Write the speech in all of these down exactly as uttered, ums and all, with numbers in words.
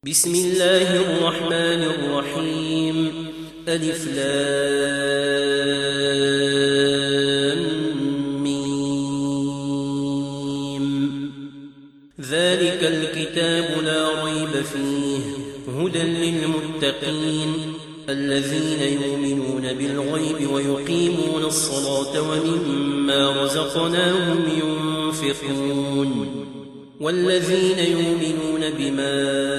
بسم الله الرحمن الرحيم. ألف لام ميم. ذلك الكتاب لا ريب فيه هدى للمتقين الذين يؤمنون بالغيب ويقيمون الصلاة ومما رزقناهم ينفقون والذين يؤمنون بما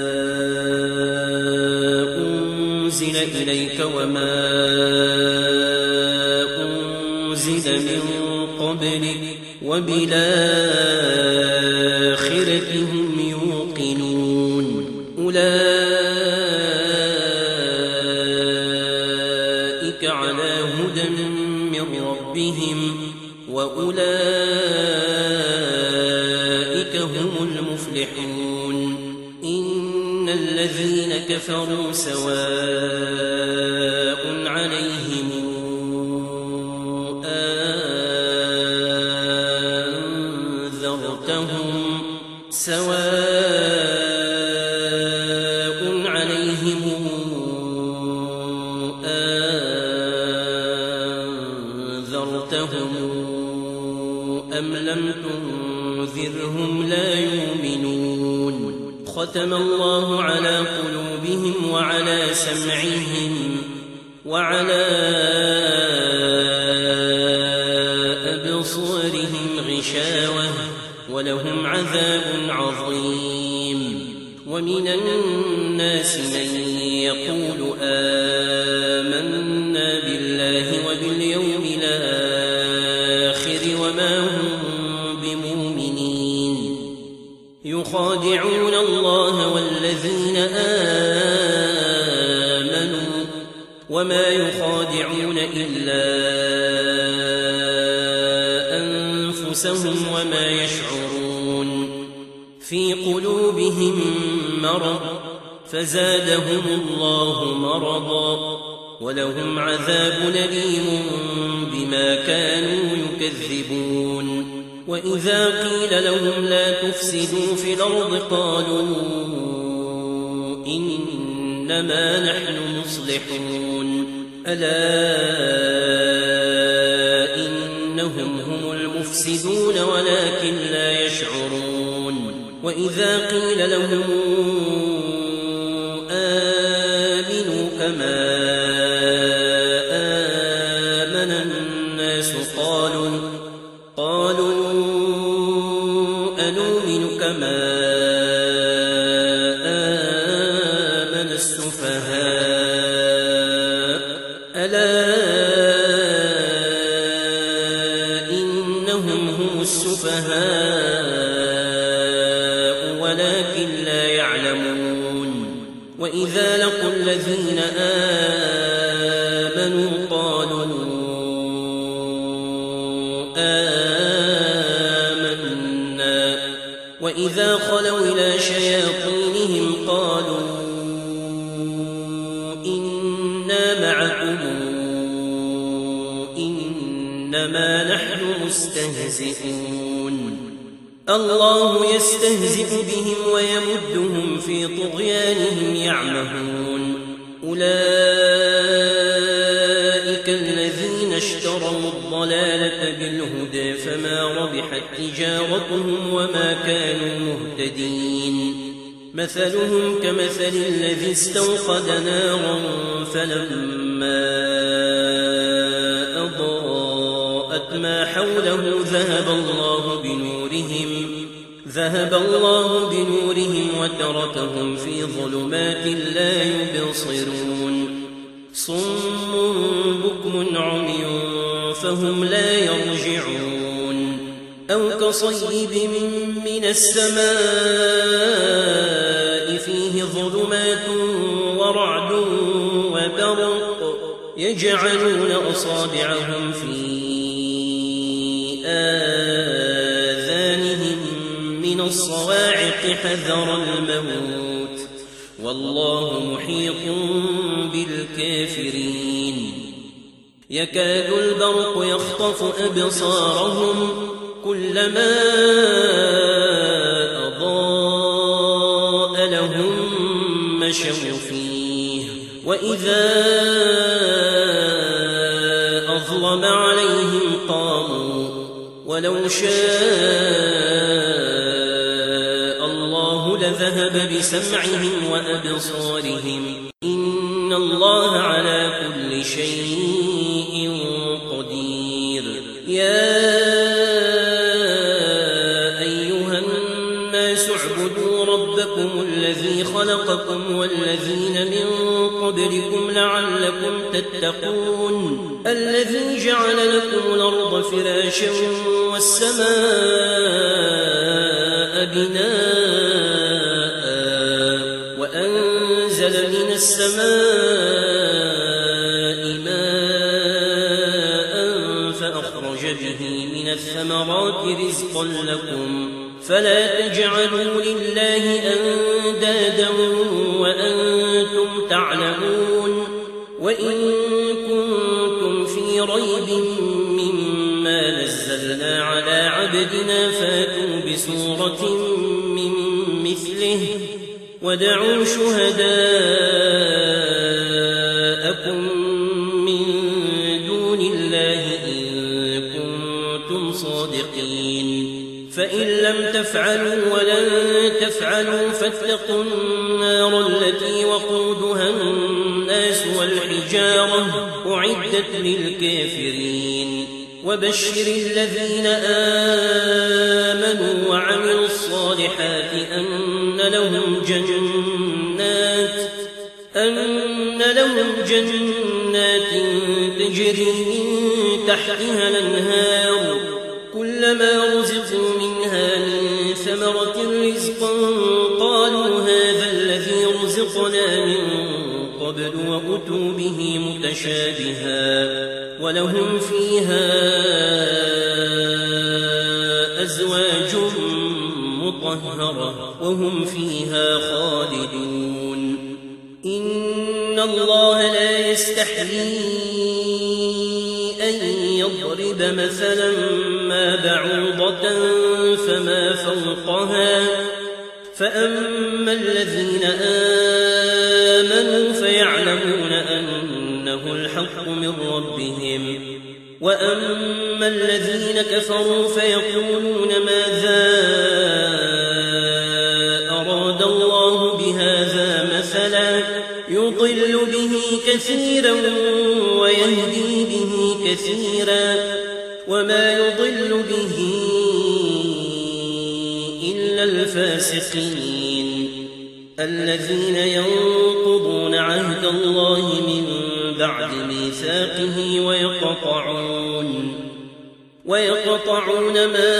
أنزل إليك وما أنزل من قبلك وبالآخرة هم يوقنون أولئك على هدى من ربهم وأولئك هم المفلحون. إن الذين كفروا سواء عليهم أنذرتهم سواء عليهم أنذرتهم أم لم تنذرهم لا يؤمنون. ختم الله على قلوبهم وعلى سمعهم وعلى أبصارهم غشاوة ولهم عذاب عظيم. ومن الناس من يقول آمنا بالله وباليوم الآخر وما هم بمؤمنين يخادعون الله والذين آمنوا وما يخادعون إلا أنفسهم وما يشعرون. في قلوبهم مرض فزادهم الله مرضا ولهم عذاب أليم بما كانوا يكذبون. وإذا قيل لهم لا تفسدوا في الأرض قالوا إنما نحن مصلحون. ألا إنهم هم المفسدون ولكن لا يشعرون. وإذا قيل لهم آمنوا كما آمن الناس قالوا قالوا أنؤمن كما آمن السفهاء ألا إنهم هم السفهاء ولكن لا يعلمون. وإذا لقوا الذين آمنوا قالوا آمنا وإذا خلوا إلى شياطينهم قالوا إنا معكم إنما نحن مستهزئون. الله يستهزئ بهم ويمدهم في طغيانهم يعمهون. أولئك الذين اشتروا الضلالة بالهدى فما ربحت تجارتهم وما كانوا مهتدين. مثلهم كمثل الذي استوقد نارا فلما أضاءت ما حوله ذهب الله بنورهم ذهب الله بنورهم وتركهم في ظلمات لا يبصرون. صم بكم عمي فهم لا يرجعون. أو كصيب من السماء فيه ظلمات ورعد وبرق يجعلون أصابعهم في آذانهم من الصواعق حذر الموت والله محيط بالكافرين. يكاد البرق يخطف أبصارهم كلما أضاء لهم مشوا فيه وإذا أظلم عليهم قاموا ولو شاء الله لذهب بسمعهم وأبصارهم إن الله على كل شيء قدير. يا أيها الناس اعبدوا ربكم الذي خلقكم والذين من قبلكم لعلكم تتقون الذي جعل لكم الأرض فراشا والسماء بناء وأنزل من السماء ماء فأخرج به من الثمرات رزقا لكم فلا تجعلوا لله أندادا وأنتم تعلمون. وإن كنتم في ريب مما نزلنا على عبدنا فاتوا بسورة من مثله ودعوا شهداءكم من دون الله إن كنتم صادقين فإن لم تفعلوا ولن تفعلوا فاتقوا النار التي وقودها الناس والحجارة أعدت للكافرين. وبشر الذين آمنوا وعملوا الصالحات أن لهم جنات أن لهم جنات تجري من تحتها الأنهار كلما رزقوا منها من ثمرة رزقا قالوا هذا الذي رزقنا من قبل وأتوا به متشابها ولهم فيها أزواج مطهرة وهم فيها خالدون. إن الله لا يستحيي أن يضرب مثلا ما بعوضة فما فوقها فأما الذين آمنوا فيعلمون أنه الحق من ربهم وأما الذين كفروا فيقولون ماذا أراد الله بهذا مثلا يضل به كثيرا ويهدي به كثيرا وما يضل به إلا الفاسقين الذين ينقضون عهد الله من بعد ميثاقه ويقطعون ويقطعون ما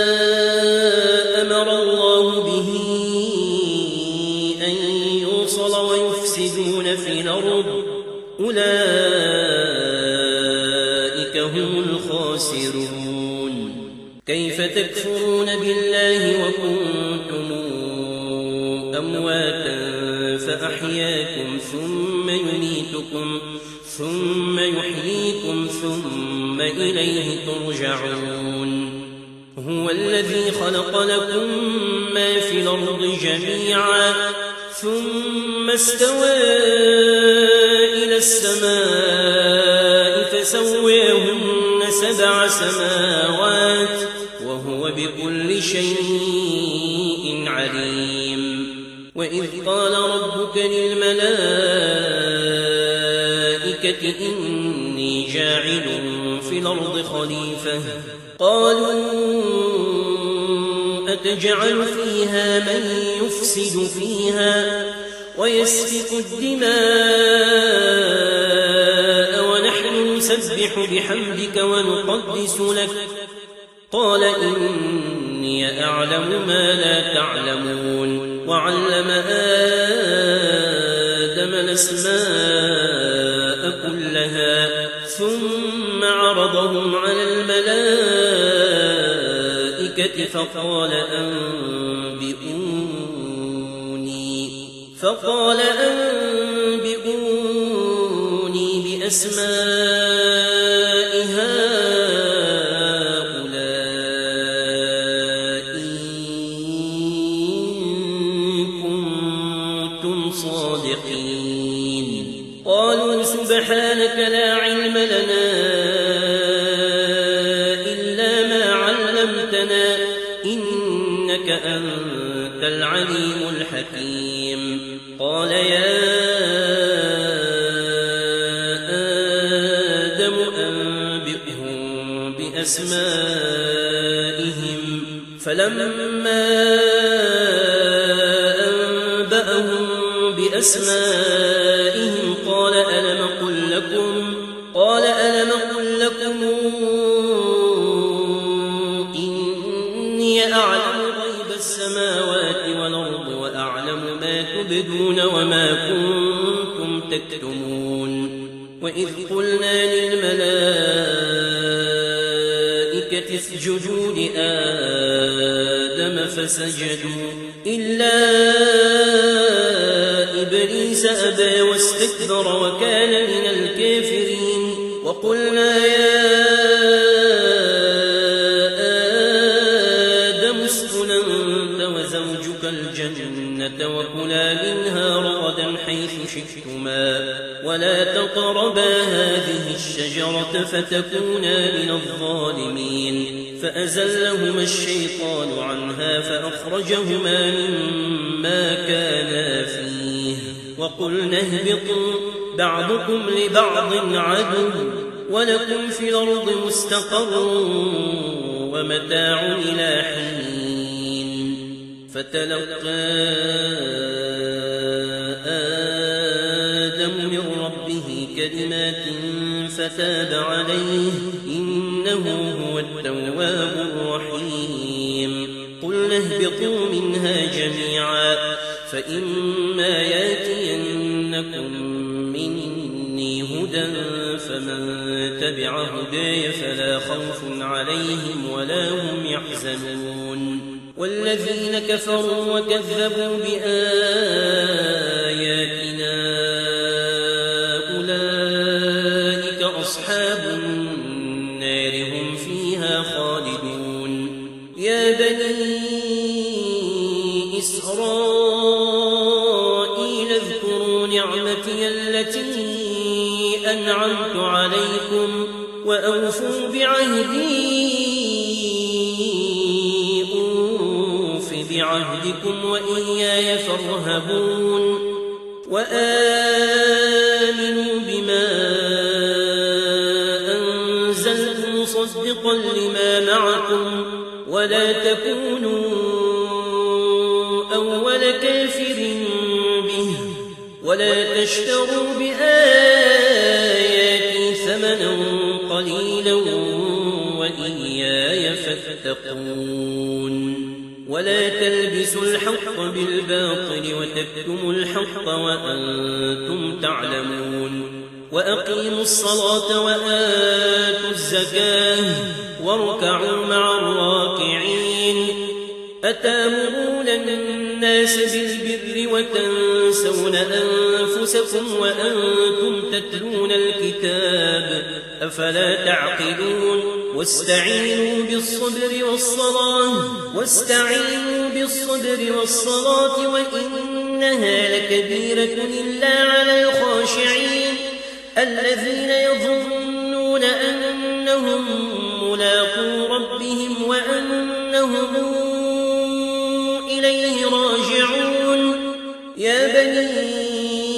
أمر الله به أن يوصل ويفسدون في الأرض أولئك هم الخاسرون. كيف تكفرون بالله وكنتم أمواتا فأحياكم ثم يميتكم ثم يحييكم ثم إليه ترجعون. هو الذي خلق لكم ما في الأرض جميعا ثم استوى إلى السماء فسويهن سبع سماوات وهو بكل شيء عليم. وإذ قال ربك للملائكة إني جاعل في الأرض خليفة قالوا أتجعل فيها من يفسد فيها ويسفك الدماء ونحن نسبح بحمدك ونقدس لك قال إني أعلم ما لا تعلمون. وعلم آدم الأسماء كلها ثم عرضهم على الملائكة فقال أنبئوني فقال أنبئوني بأسماء هؤلاء إن كنتم كنتم صادقين قالوا سبحانك لا علم لنا إلا ما علمتنا إنك أنت العليم الحكيم قال يا آدم أنبئهم بأسمائهم فلما أنبأهم بأسمائهم قال ألم قل لكم قال ألم قل لكم إني أعلم غيب السماوات والأرض وأعلم ما تبدون وما كنتم تكتمون وإذ قلنا للملائكة اسجدوا لآدم فسجدوا إلا إبليس أبى واستكبر وكان من الكافرين وقلنا يا آدم اسكن أنت وزوجك الجنة وكلا منها رغدا حيث شئتما ولا تقربا هذه الشجرة فتكونا من الظالمين فأزلهما الشيطان عنها فأخرجهما مما كانا فيه وقلنا اهبطوا بعضكم لبعض عدو ولكم في الأرض مستقر ومتاع إلى حين فتلقى آدم من ربه كلمات فتاب عليه إنه هو التواب الرحيم قلنا اهبطوا منها جميعا فإما ياتينكم مني هدى فمن تبع هداي فلا خوف عليهم ولا هم يحزنون والذين كفروا وكذبوا بآياتنا أولئك أصحاب النار هم فيها خالدون يا بني إسرائيل اذكروا نعمتي التي أنعمت عليكم وأوفوا بعهدي أوف بعهدكم وإياي فارهبون وآمنوا بما أنزلت مصدقا لما معكم ولا تكونوا أول كافر به ولا تشتروا بآياتي ثمنا قليلا وإياي فاتقون ولا تلبسوا الحق بالباطل وتكتموا الحق وأنتم تعلمون وأقيموا الصلاة وآتوا الزكاة واركعوا مع الراكعين أتامرون الناس بالبر وتنسون أنفسكم وأنتم تتلون الكتاب أفلا تعقلون واستعينوا بالصبر والصلاة واستعينوا بالصبر والصلاة وإنها لكبيرة إلا على الخاشعين الذين يظنون أنهم ملاقو ربهم وأنهم إليه راجعون يا بني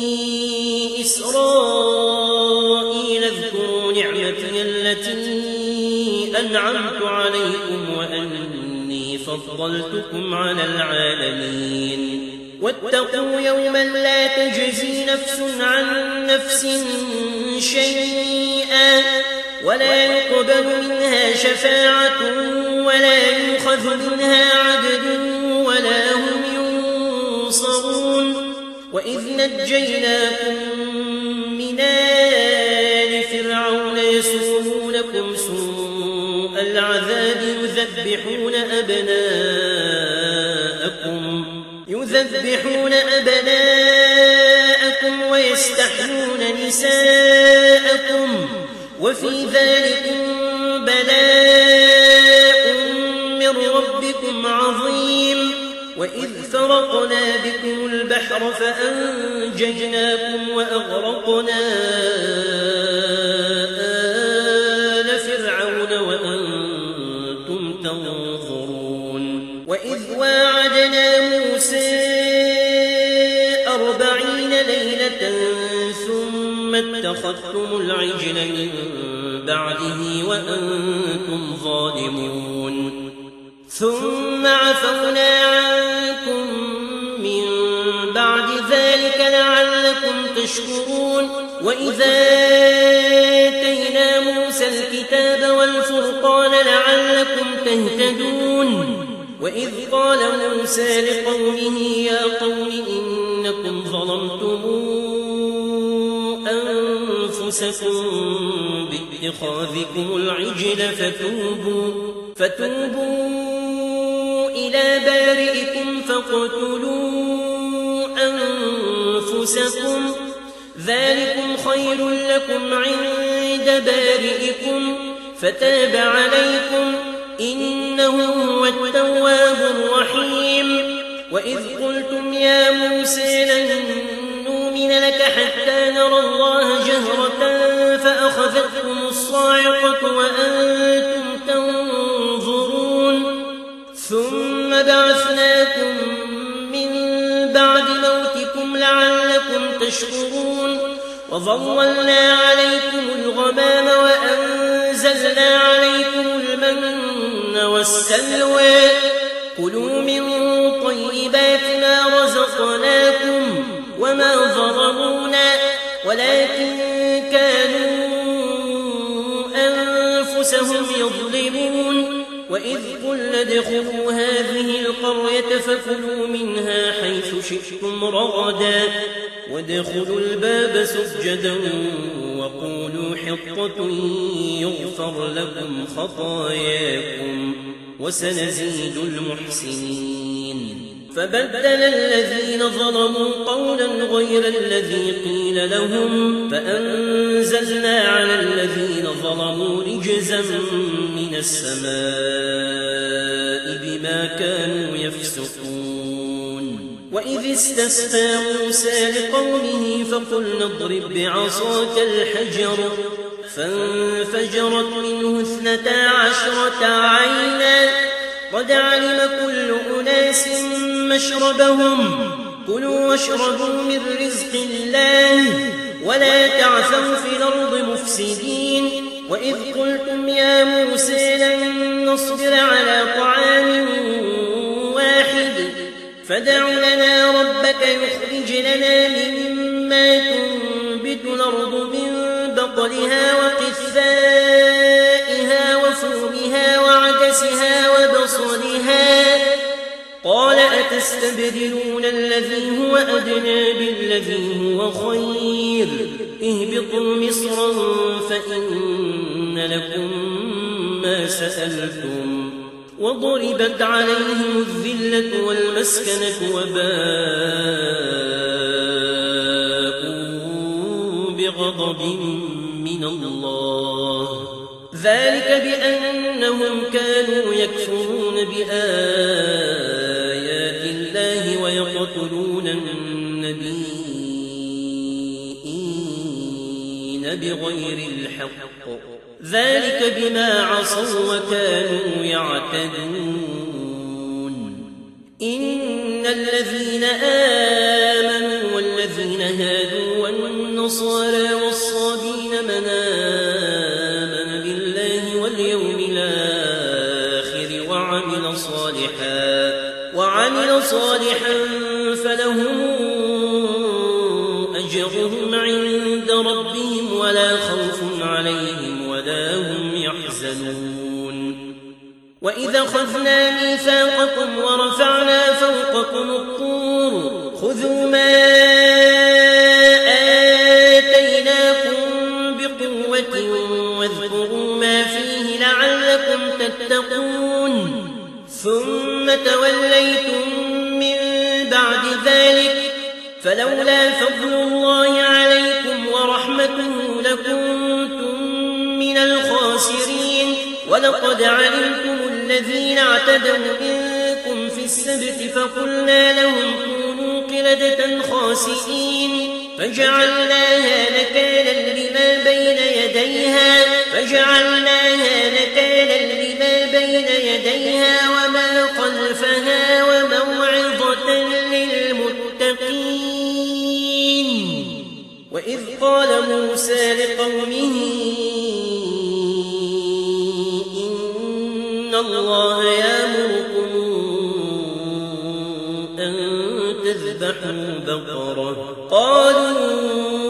إسرائيل اذكروا نعمتي التي أنعمت عليكم وأني فضلتكم على العالمين واتقوا يوما لا تجزي نفس عن نفس شيئا ولا يقبل منها شفاعة ولا يؤخذ منها عدل ولا هم ينصرون وإذ نجيناكم من آل فرعون يسومونكم سوء العذاب يذبحون أبناءكم يذبحون أبناءكم ويستحيون نساءكم وفي ذلك بلاء من ربكم عظيم وإذ فرقنا بكم البحر فأنجيناكم وأغرقنا آل فرعون وأنتم تنظرون وإذ واعدنا موسى أربعين ليلة ثم اتخذتم العجل من بعده وأنتم ظالمون ثم عفونا عنكم من بعد ذلك لعلكم تشكرون وإذا آتينا موسى الكتاب والفرقان لعلكم تهتدون وإذ قال موسى لقومه يا قوم إنكم ظلمتم أنفسكم باتخاذكم العجل فتوبوا, فتوبوا إلى بارئكم فاقتلوا أنفسكم ذلكم خير لكم عند بارئكم فتاب عليكم إنه هو التواب الرحيم وإذ قلتم يا موسى لن نؤمن لك حتى نرى الله جهرة فأخذتكم الصاعقة وأنتم تنظرون ثم بعثناكم من بعد موتكم لعلكم تشكرون وظللنا عليكم الغمام وأنزلنا عليكم المن والسلوى كلوا من طيبات ما رزقناكم وما ظلمونا ولكن كانوا أنفسهم يظلمون وإذ قلنا ادخلوا هذه القرية فكلوا منها حيث شئتم رغدا وادخلوا الباب سجدا وقولوا حطة يغفر لكم خطاياكم وسنزيد المحسنين فبدل الذين ظلموا قولا غير الذي قيل لهم فأنزلنا على الذين ظلموا رجزا من السماء بما كانوا يفسقون وإذ استسقى موسى لقومه فقلنا اضرب بعصاك الحجر فانفجرت منه اثنتا عشرة عينا قد علم كل أناس مشربهم كلوا واشربوا من رزق الله ولا تعثوا في الأرض مفسدين وإذ قلتم يا موسى لن نصبر على طعام واحد فادع لنا ربك يخرج لنا مما تنبت الأرض من بقلها وقثائها وفومها وعدسها وبصلها قال أتستبدلون الذي هو أدنى بالذي هو خير اهبطوا مصرا فإن لكم ما سألتم وضربت عليهم الذلة والمسكنة وباءوا بغضب من الله ذلك بأنهم كانوا يكفرون بآيات الله ويقتلون النبيين بغير الحق ذلك بما عصوا وكانوا يعتدون إن الذين آمنوا والذين هادوا والنصارى والصابين من آمن بالله واليوم الآخر وعمل صالحا وعمل صالحا فلهم أجرهم عند ربهم ولا خوف عليهم ولا هم يحزنون وإذا أخذنا ميثاقكم ورفعنا فوقكم الطور خذوا ما آتيناكم بقوة واذكروا ما فيه لعلكم تتقون ثم توليتم من بعد ذلك فلولا فضل الله عليكم ورحمته لكنتم من الخاسرين ولقد علمتم الذين اعتدوا منكم في السبت فقلنا لهم كونوا قردة خاسئين فجعلناها نكالا لما بين يديها فجعلناها نكالا لما بين يديها وما خلفها وموعظة للمتقين. وإذ قال موسى لقومه إن الله يأمركم أن تذبحوا بقرة قالوا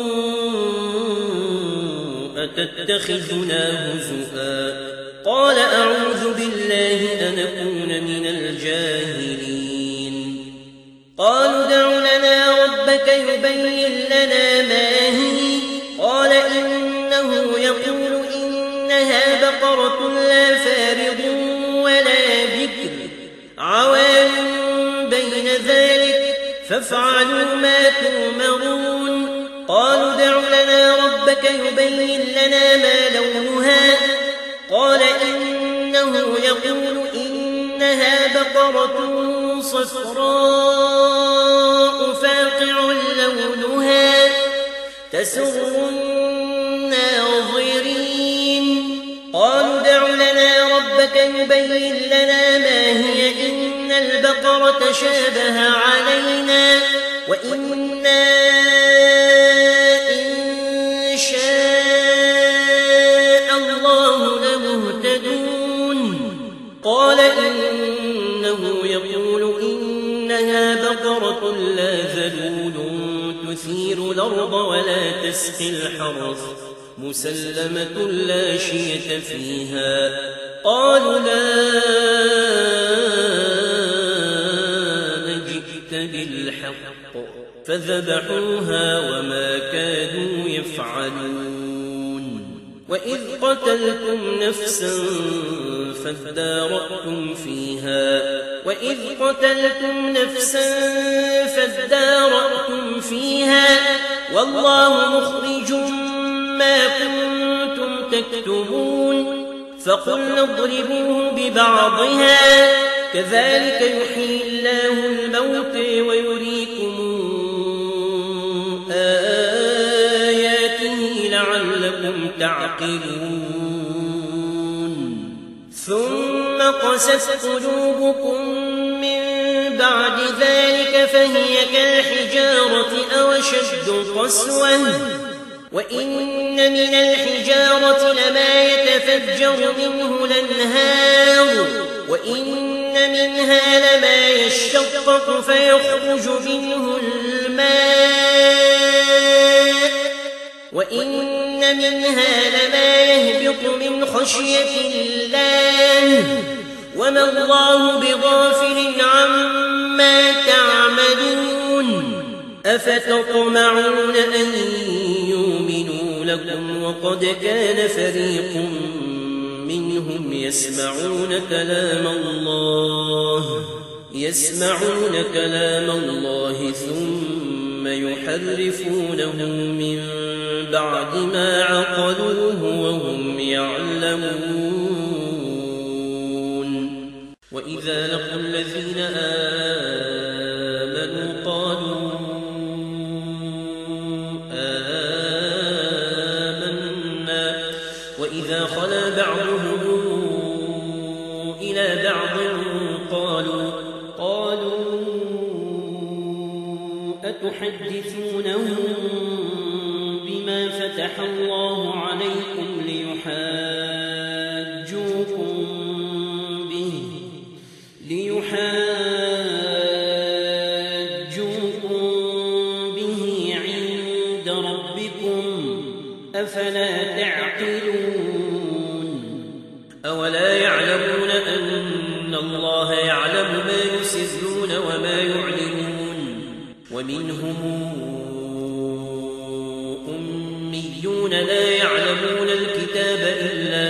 أتتخذنا هزؤا قال أعوذ بالله أن أكون من الجاهلين. قالوا ادع لنا ربك يبين لنا ما هي قال إنه يقول إنها بقرة لا فارض ولا بكر عوان بين ذلك فافعلوا ما تؤمرون. قالوا ادع لنا ربك يبين لنا ما لونها قال إنه يقول إنها بقرة صفراء فاقع لونها تسر الناظرين. قالوا ادع لنا ربك يبين لنا ما هي إن البقرة شابه علينا وإنا إن شاء الله لمهتدون. قال إنه يقول إنها بقرة لا ذلول تثير الأرض ولا تسقي الحرث مسلمة لا شية فيها. قالوا لا جئت بالحق فذبحوها وما كادوا يفعلون. وإذ قتلتم نفسا فادارأتم فيها وإذ قتلتم نفسا فادارأتم فيها والله مخرج ما كنتم تكتمون. فقلنا اضربوه ببعضها كذلك يحيي الله الموت ويريكم آياته لعلكم تعقلون. ثم قست قلوبكم من بعد ذلك فهي كالحجارة أو أشد قسوة وإن من الحجارة لما يتفجر منه الأنهار وإن منها لما يشقق فيخرج منه الماء وإن منها لما يهبط من خشية الله وما الله بغافل عما تعملون. أفتطمعون أن يؤمنوا لكم وقد كان فريق منهم يسمعون كلام الله يسمعون كلام الله ثم يحرفونه من بعد ما عقلوه وهم يعلمون. وإذا لقوا الذين آمنوا قالوا آمنا وإذا خلا بعضهم إلى بعض قالوا قالوا أتحدثونهم بما فتح الله عليكم ليحاجوكم به ليحاجوكم به عند ربكم أفلا تعقلون. أولا يعلمون أن الله يعلم ما يسرون وما يعلنون. ومنهم أميون لا يعلمون الكتاب إلا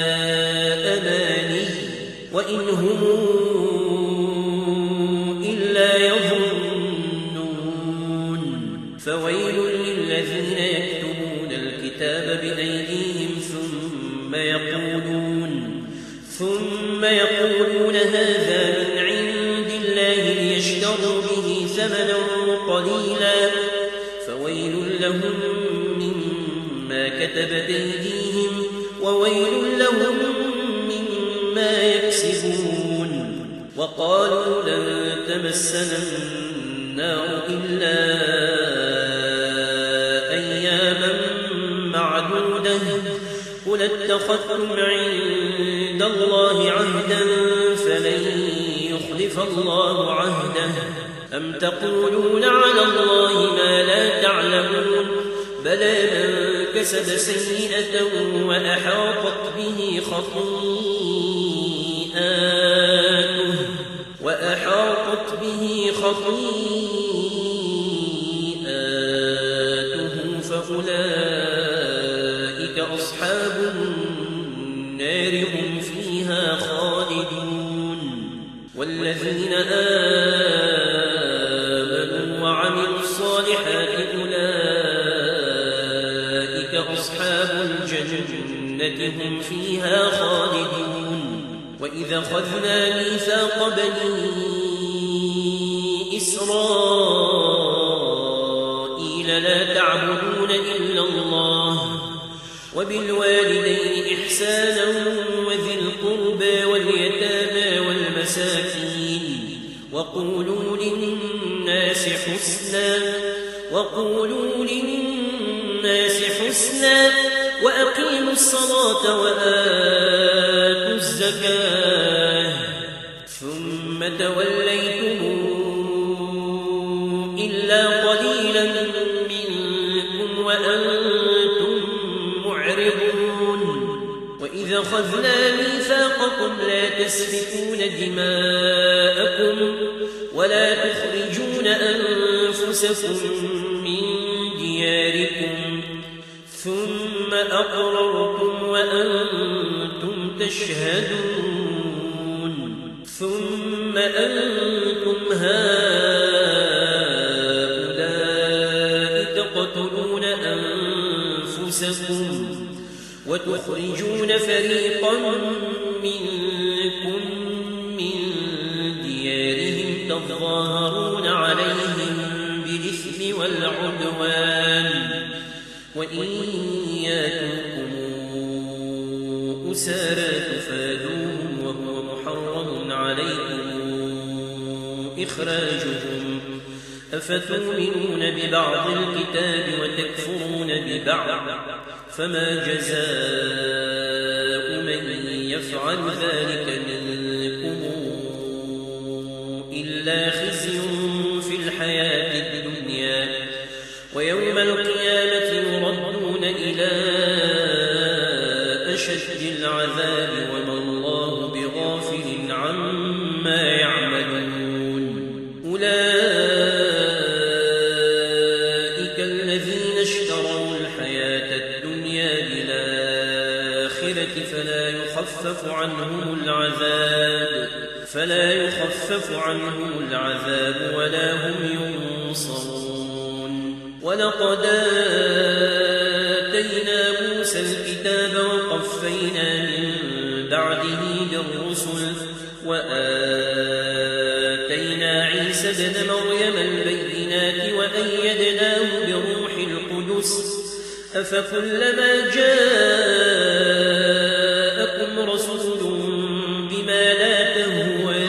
أماني وإن هم إلا يظنون. فويل للذين يكتبون الكتاب بأيديهم ثم يقولون ثم يقولون هذا من عند الله ثمنا قليلا فويل لهم مما كتبت أيديهم وويل لهم مما يكسبون. وقالوا لن تمسنا النار إلا أياما معدودة قل اتخذتم عند الله عهدا فلن يخلف الله عهده أم تقولون على الله ما لا تعلمون بلى من كسب سيئة وأحاطت به خطيئاته وأحاطت به خطيئاته فأولئك أصحاب النار هم فيها خالدون. والذين آمنوا وعملوا الصالحات أولئك أصحاب الجنة هم فيها خالدون. وإذا أخذنا ميثاق بني إسرائيل لا تعبدون إلا الله وبالوالدين إحسانا وذي القربى واليتامى والمساكين وقولوا للناس حسنا وقولوا للناس حسنا وأقيموا الصلاة وآتوا الزكاة ثم توليتم إلا قليلا منكم وأنتم معرضون. وإذا أخذنا ميثاقكم لا تسفكون دماءكم ولا تخرجون أنفسكم من دياركم ثم أقررتم وأنتم تشهدون ثم أنتم هؤلاء تقتلون أنفسكم وتخرجون فريقا منكم من ديارهم تظاهرون عليهم بالإثم والعدوان وإن ياتوكم أسارى تفادوهم وهو محرم عليكم إخراجهم أفتؤمنون ببعض الكتاب وتكفرون ببعض فما جزاء من يفعل ذلك منكم إلا خزي في الحياة الدنيا ويوم القيامة يردون إلى أشد العذاب وما الله بغافل عما يعملون. أولئك الذين اشتروا الحياة الدنيا بالآخرة فلا يخفف عنهم العذاب فلا يخفف عنهم العذاب ولا هم ينصرون. ولقد آتينا موسى الكتاب وقفينا من بعده بالرسل وآتينا عيسى ابن مريم البينات وأيدناه بروح القدس أفكلما جاءكم رسول بما لا تهوى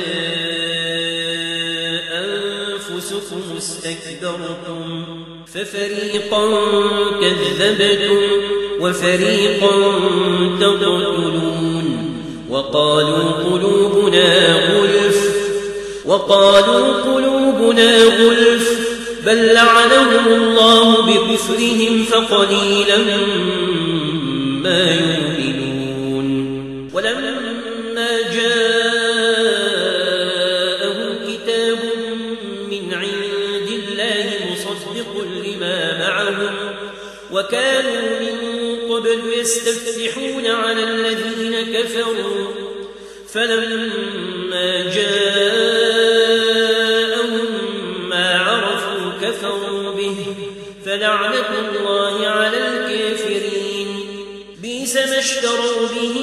أنفسكم استكبرتم ففريقا كذبتم وفريقا تقتلون. وقالوا قلوبنا غلف وقالوا قلوبنا غلف بل لعنهم الله بكفرهم فقليلا ما يؤمنون. ولما جاءهم كتاب من عند الله مصدق لما معهم وكانوا من قبل يستفتحون على الذين كفروا فلما جاءهم ما عرفوا كفروا به فلعنة الله على الكافرين. بئس ما اشتروا به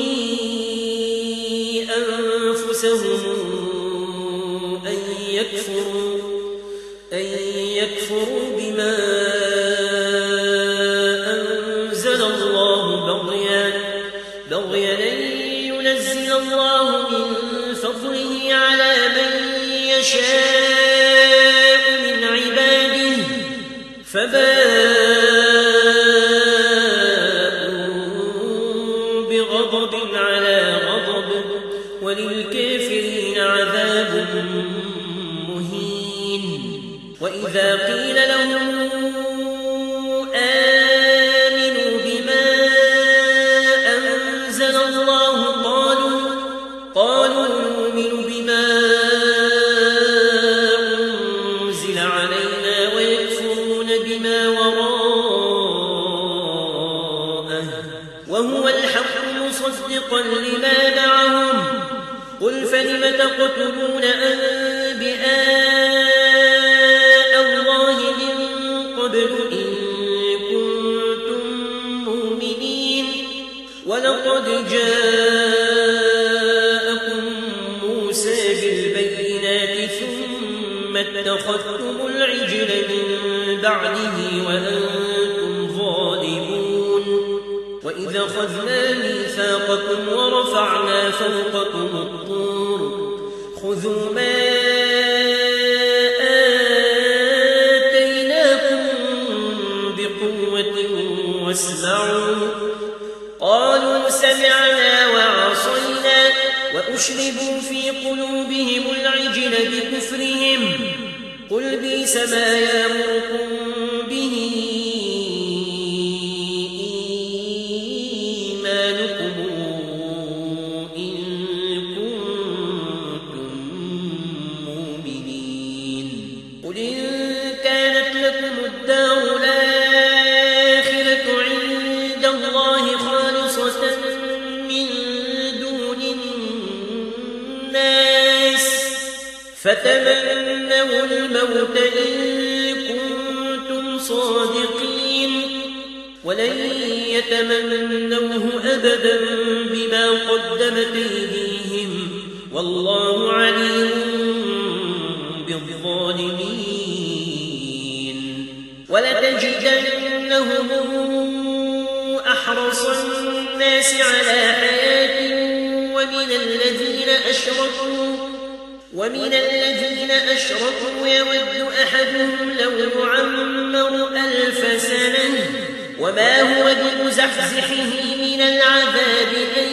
أنفسهم أن يكفروا, أن الله من فضله على من يشاء من عباده فباءوا بغضب على غضب وللكافرين عذاب مهين. وإذا قيل لهم آمنوا بما أنزل الله قالوا قالوا نؤمن بما أنزل علينا ويكفرون بما وراءه وهو الحق مصدقا لما معهم قل فلم تقتلون أنبياء الله من قبل إن كنتم مؤمنين ولقد جاءكم موسى بالبينات ثم اتخذتم العجل من بعده وأنتم ظالمون. وإذا أخذنا ميثاقكم ورفعنا فوقكم الطور خذوا ما آتيناكم بقوة واسمعوا قالوا سمعنا وعصينا وأشربوا في قلوبهم العجل بكفرهم قل بئس ما يأمركم به إيمانكم إن كنتم مؤمنين. قل إن كانت لكم الدار الآخرة عند الله خالصة من دون الناس فتمنوا الموت إن كنتم صادقين ولن يتمنوه أبدا بما قدمت أيديهم والله عليم بالظالمين. ولتجدنهم أحرص الناس على حياة ومن الذين أشركوا ومن الذين أشركوا يود أحدهم لو يعمر ألف سنة وما هو بمزحزحه من العذاب أن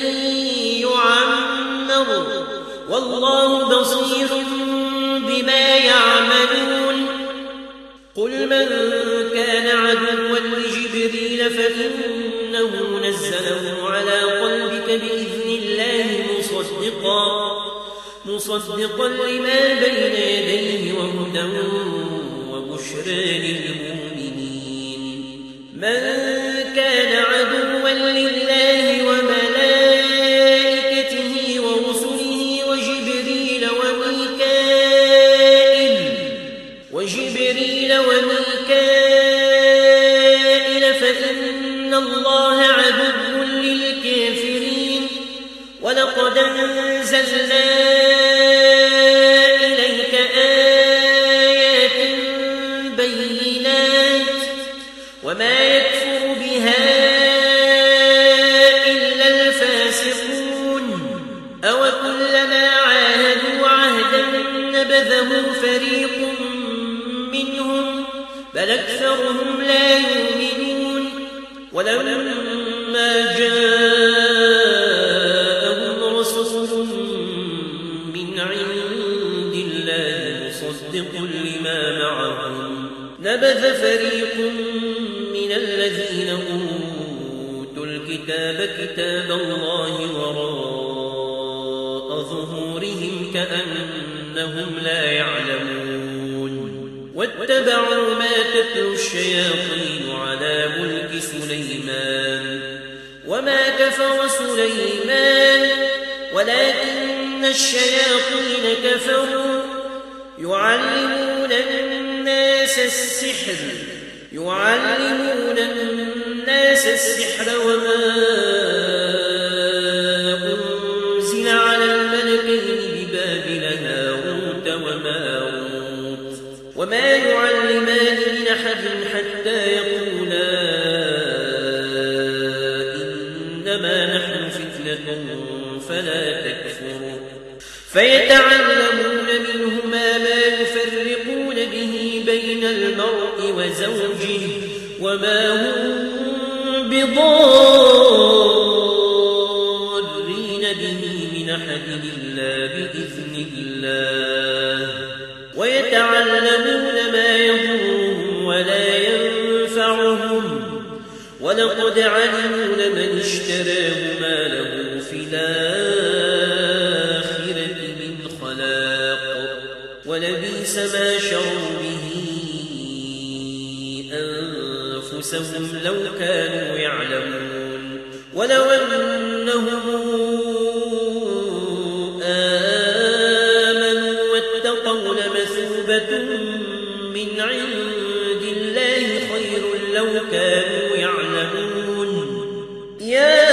يعمر والله بصير بما يعملون. قل من كان عدوا لجبريل فإنه نزله على قلبك بإذن الله مصدقا مصدقا لما بين يديه وهدى وبشرى للمؤمنين. من كان عدوا لله وملائكته ورسله وجبريل وميكائيل وجبريل وميكائيل فإن الله عدو للكافرين. ولقد أنزلنا إليك آيات بينات وما يكفر بها إلا الفاسقون أوكلما عاهدوا عهدا نبذه فريق منهم بل أكثرهم لا يؤمنون. ولما جاءهم رسول من عند الله مصدق لما معهم نبذ فريق من الذين أوتوا الكتاب كتاب الله وراء ظهورهم كأنهم لا يعلمون. واتبعوا ما تتلو الشياطين على ملك سليمان وما كفر سليمان ولكن الشياطين كفروا يعلمون الناس السحر يعلمون الناس السحر وما أنزل على الملكين ببابل هاروت وماروت وما يعلمان من أحد حتى يقولا إنما نحن فتنة فلا تكفر فيتعلمون منهما ما يفرقون به بين المرء وزوجه وما هم بضارين به من أحد إلا بإذن الله ويتعلمون ما يضرهم ولا ينفعهم ولقد علموا لمن اشتراه ما له في الآخرة من خلاق ولبئس ما شروا به أنفسهم لو كانوا يعلمون ولو أنهم آمنوا واتقوا لمثوبة من عند الله خير لو كانوا يعلمون يا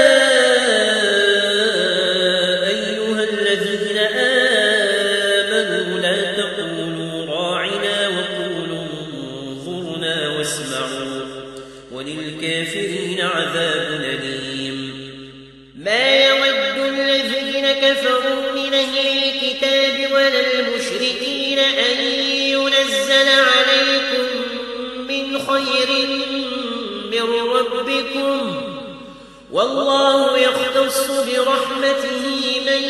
أيها الذين آمنوا لا تقولوا راعنا وقولوا انظرنا واسمعوا وللكافرين عذاب أليم ما يود الذين كفروا من أهل الكتاب ولا المشركين أن ينزل عليكم من خير من ربكم والله يختص برحمته من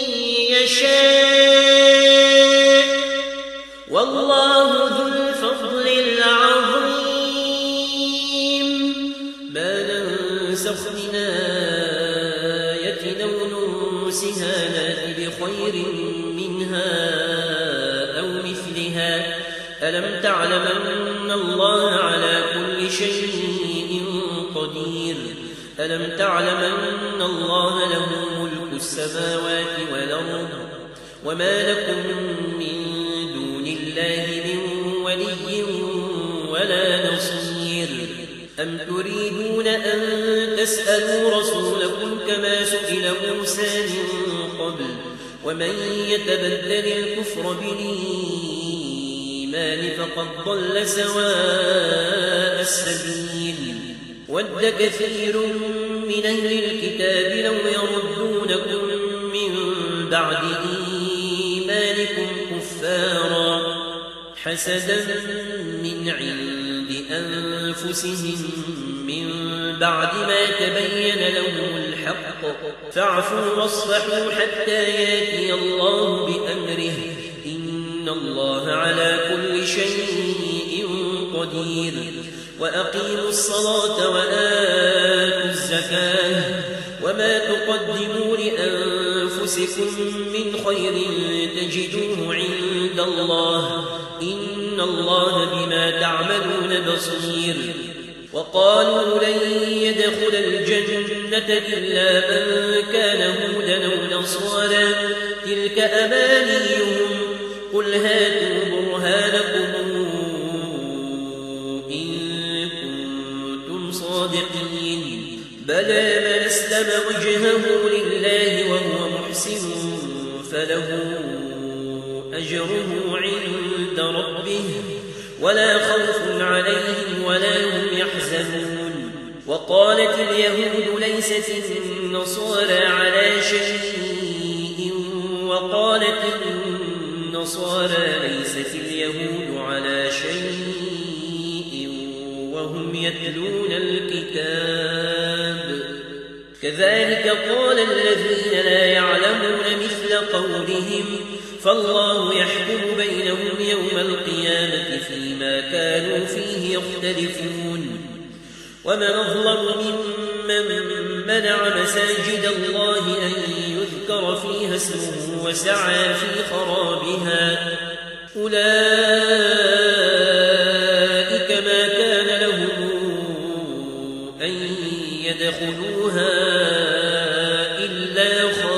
يشاء والله ذو الفضل العظيم ما ننسخ من آية أو ننسها نأت بخير منها أو مثلها ألم تعلم أن الله على كل شيء قدير ألم تعلم أن الله له ملك السماوات والأرض وما لكم من دون الله من ولي ولا نصير أم تريدون أن تسألوا رسولكم كما سئل موسى من قبل ومن يتبدل الكفر بالإيمان فقد ضل سواء السبيل ود كثير من أهل الكتاب لو يردونكم من بعد إيمانكم كفارا حسدا من عند أنفسهم من بعد ما تبين لهم الحق فاعفوا واصفحوا حتى يأتي الله بأمره إن الله على كل شيء قدير وأقيموا الصلاة وآتوا الزكاة وما تقدموا لأنفسكم من خير تجدوه عند الله إن الله بما تعملون بصير وقالوا لن يدخل الجنة إلا من كان هودا أو نصارى تلك أمانيهم قل هاتوا برهانكم صادقين بلى من أسلم وجهه لله وهو محسن فله أجره عند ربه ولا خوف عليهم ولا هم يحزنون وقالت اليهود ليست النصارى على شيء وقالت النصارى ليست اليهود على شيء وهم يتلون الكتاب كذلك قال الذين لا يعلمون مثل قولهم فالله يحكم بينهم يوم القيامة فيما كانوا فيه يختلفون ومن أظلم ممن منع مساجد الله أن يذكر فيها اسمه وسعى في خرابها أولئك ما كان لهم أن يدخلوها إلا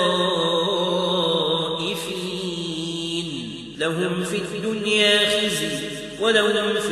خائفين لهم في الدنيا خزي ولهم في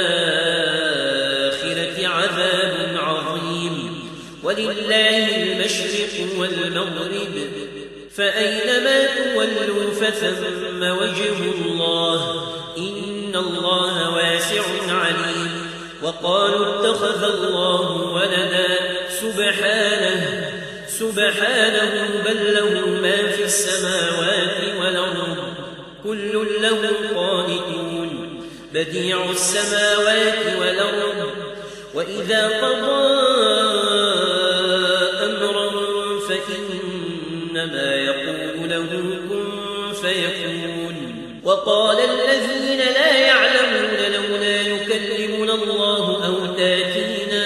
الآخرة عذاب عظيم ولله المشرق والمغرب فأينما تولوا فثم وجه الله إن الله واسع عليم وقالوا اتخذ الله ولدا سبحانه سبحانه بل له ما في السماوات والأرض كل له قانتون بديع السماوات والأرض وإذا قضى أمرا فإنما يقول له كن فيكون وقال الذين لا يعلمون لولا يكلمنا الله أو تاتينا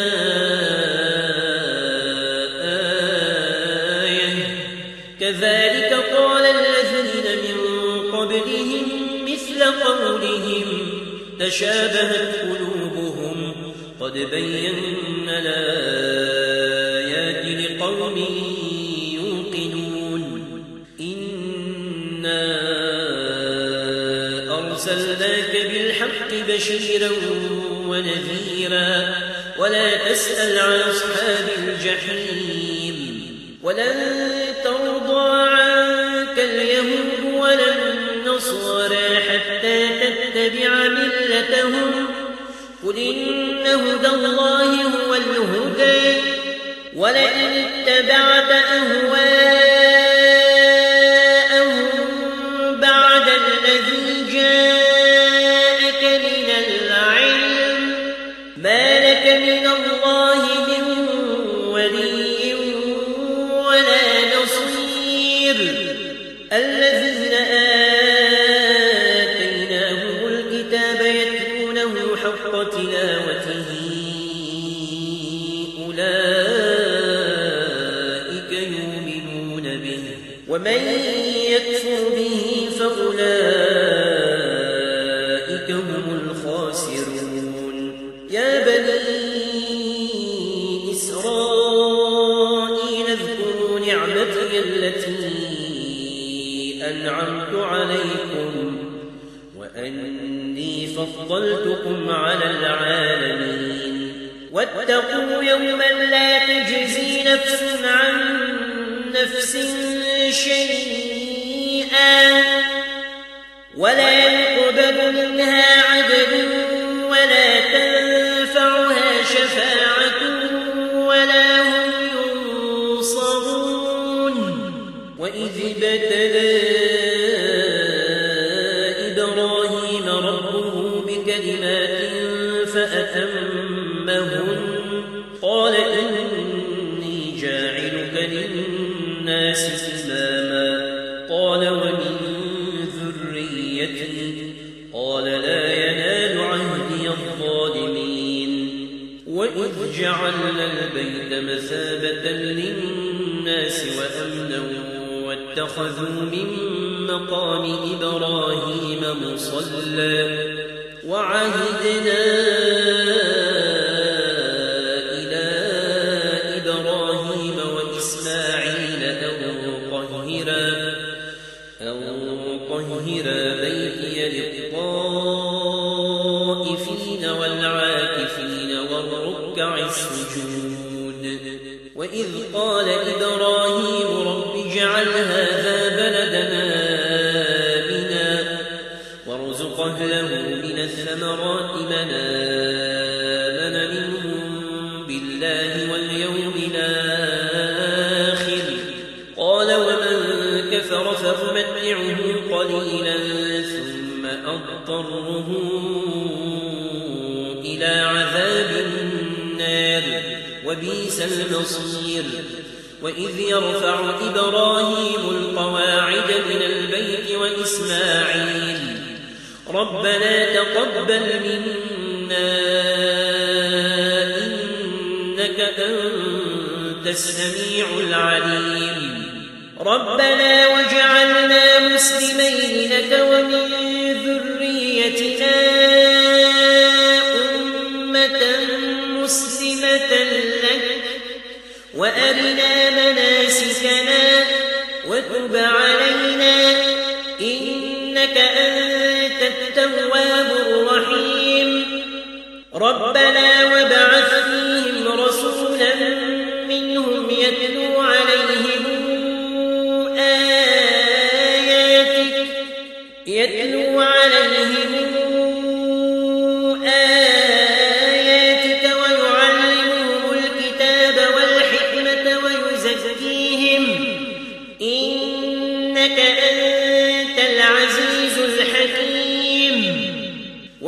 آية كذلك قال الذين من قبلهم مثل قولهم تشابهت قلوبهم قد بينا الآيات لقوم يوقنون إنا أرسلناك بالحق بشيرا ونذيرا ولا تسأل عن أصحاب الجحيم ولن ترضى عنك اليهود ولا النصارى حتى تتبع ملتهم قل إن هدى الله هو الهدى ولئن اتبعت أهواءهم بعد الذي جاءك من العلم ما لك من الله من ولي ولا نصير الذين آتيناهم الكتاب يتلونه حق تلاوته أولئك يؤمنون به ومن يكفر به فأولئك هم الخاسرون يا بني إسرائيل اذكروا نعمتي التي أنعمت عليكم وأني فضلتكم على العالمين واتقوا يوما لا تجزي نفس عن نفس شيئا ولا يقبل منها عدل ولا تنفعها شفاعة ولا هم ينصرون وإذ ابتلى إبراهيم ربه بكلمات فأتمهن قال إني جاعلك للناس إماما قال ومن ذريتي قال لا ينال عهدي الظالمين وإذ جعلنا البيت مثابة للناس وأمنا واتخذوا من مقام إبراهيم مصلى وعهدنا إلى إبراهيم وإسماعيل أن طهرا أن طهرا بيتي للطائفين والعاكفين والركع السجود وإذ قال إبراهيم رب اجعل هذا بلدنا آمنا وارزق أهله من الثمرات من آمن منهم بالله واليوم الآخر قال ومن كفر فأمتعه قليلا ثم أضطره إلى عذاب النار وبئس المصير وإذ يرفع إبراهيم القواعد من البيت وإسماعيل ربنا تقبل منا إنك أنت السميع العليم ربنا واجعلنا مسلمين لك ومن ذريتنا أمة مسلمة لك وأرنا مناسكنا وتب علينا إنك أنت التواب الرحيم ربنا وابعث فيهم رسولا منهم يتلو عليهم آياتك يتلو عليهم آياتك ويعلمهم الكتاب والحكمة ويزكيهم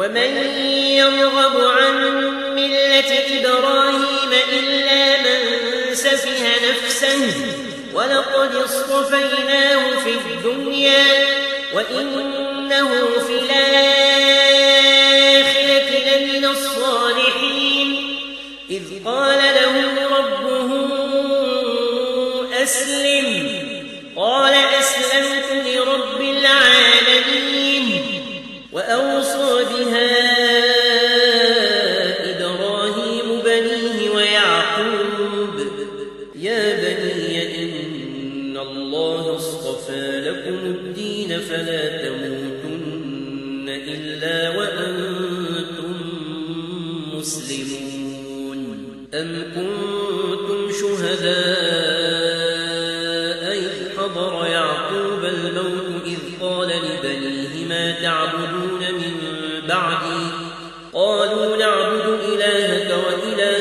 ومن يرغب عن ملة إبراهيم إلا من سفه نفسه ولقد اصطفيناه في الدنيا وإنه في الآخرة لمن الصالحين إذ قال له ربه أسلم قال أسلمت لرب العالمين وأوصى بها إبراهيم بنيه ويعقوب يا بني إن الله اصطفى لكم الدين فلا تموتن إلا وأنتم مسلمون أم كنتم شهداء إذ حضر يعقوب الموت إذ قال لبنيه ما تعبدون من بعدي قالوا نعبد إلهك وإله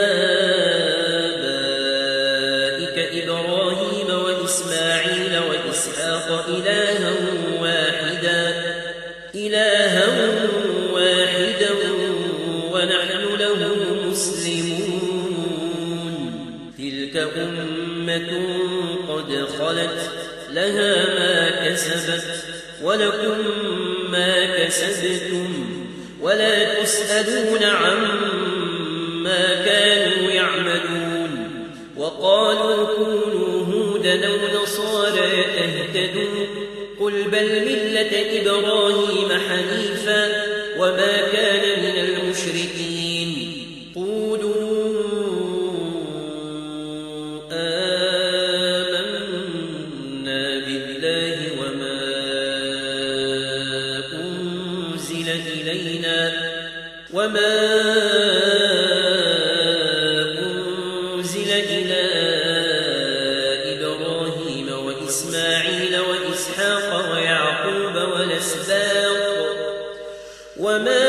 آبائك إبراهيم وإسماعيل وإسحاق إلها واحدا إلها واحدا ونحن له مسلمون تلك أمة قد خلت لها ما كسبت ولكم ما كسبتم ولا تسألون عما كانوا يعملون وقالوا كونوا هودا أو نصارى تهتدوا قل بل ملة إبراهيم حنيفا وما كان من المشركين قولوا آمنا بالله وما أنزل إلينا وما أنزل إلى إبراهيم وإسماعيل وإسحاق ويعقوب والأسباط وما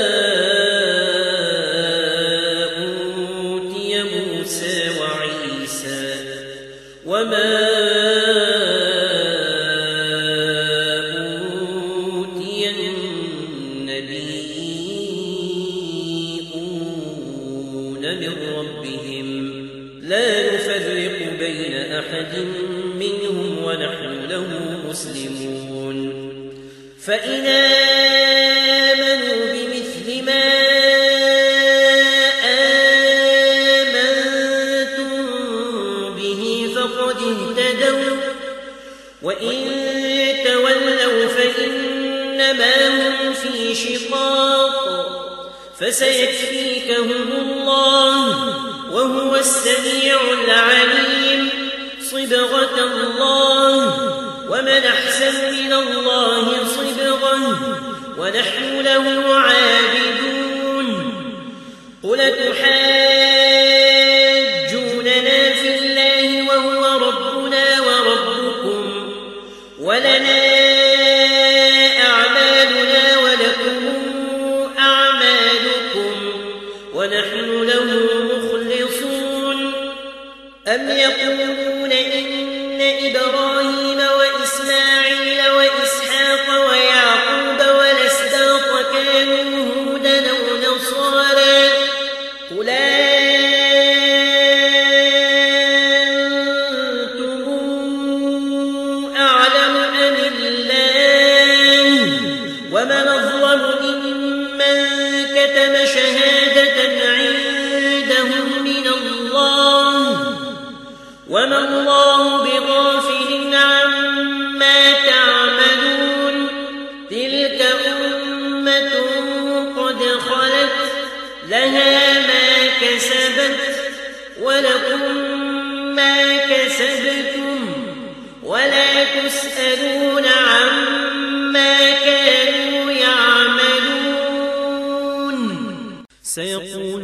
أوتي موسى وعيسى وما أوتي النبيون من ربهم لا نفرق بين أحد منهم ونحن له مسلمون فإن آمنوا بمثل ما آمنتم به فقد اهتدوا وإن تولوا فإنما هم في شقاق فسيكفيكهم الله وهو السميع العليم صبغة الله ومن أحسن من الله صبغة ونحن له عابدون قل تحاجوننا في الله وهو ربنا وربكم ولنا أعمالنا ولكم أعمالكم ونحن له مخلصون أم يقولون إن إبراهيم وإسماعيل وإسحاق ويعقوب والأسباط كانوا هودا أو نصارى قل أنتم أعلم أم الله ومن أظلم ممن كتم شهادة عنده من الله وما الله بغافل عما تعملون تلك أمة قد خلت لها ما كسبت ولكم ما كسبتم ولا تسألون عما كانوا يعملون سيقول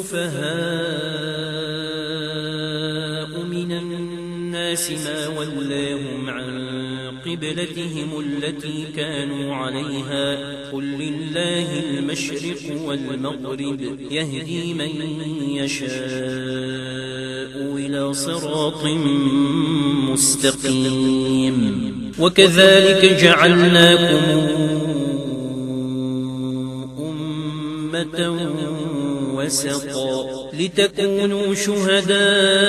السفهاء من الناس ما ولاهم عن قبلتهم التي كانوا عليها قل لله المشرق والمغرب يهدي من يشاء إلى صراط مستقيم وكذلك جعلناكم حكمة وسطا لتكونوا شهداء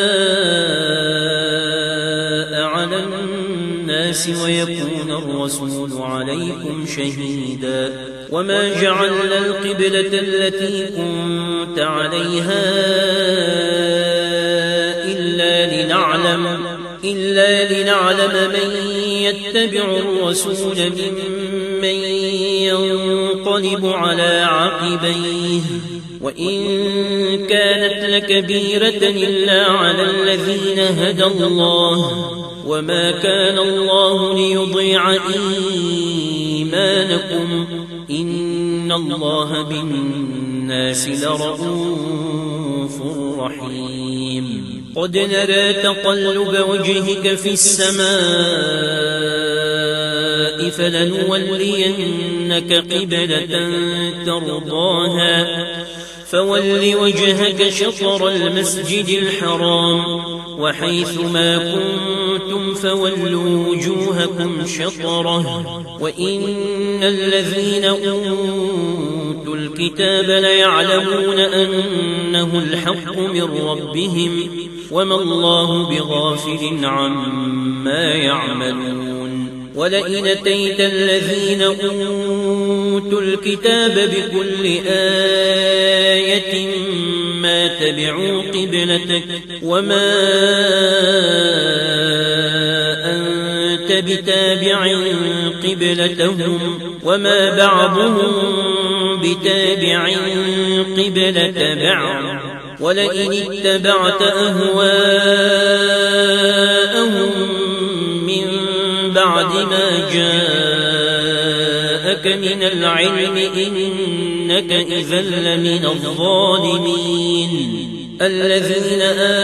على الناس ويكون الرسول عليكم شهيدا وما جعلنا القبلة التي كنت عليها إلا لنعلم إلا لنعلم من يتبع الرسول ممن ينقلب على عقبيه وإن كانت لكبيرة إلا على الذين هدى الله وما كان الله ليضيع إيمانكم إن الله بالناس لرءوف رحيم قد نرى تقلب وجهك في السماء فلنولينك قبلة ترضاها فول وجهك شطر المسجد الحرام وحيث ما كنتم فولوا وجوهكم شطره وإن الذين أوتوا الكتاب ليعلمون أنه الحق من ربهم وما الله بغافل عما يعملون ولئن أتيت الذين أوتوا الكتاب بكل آية ما تبعوا قبلتك وما أنت بتابع قبلتهم وما بعضهم بتابع قبلة بعض ولئن اتبعت أهواءهم من بعد ما جاءك من العلم إنك إذا لمن الظالمين الذين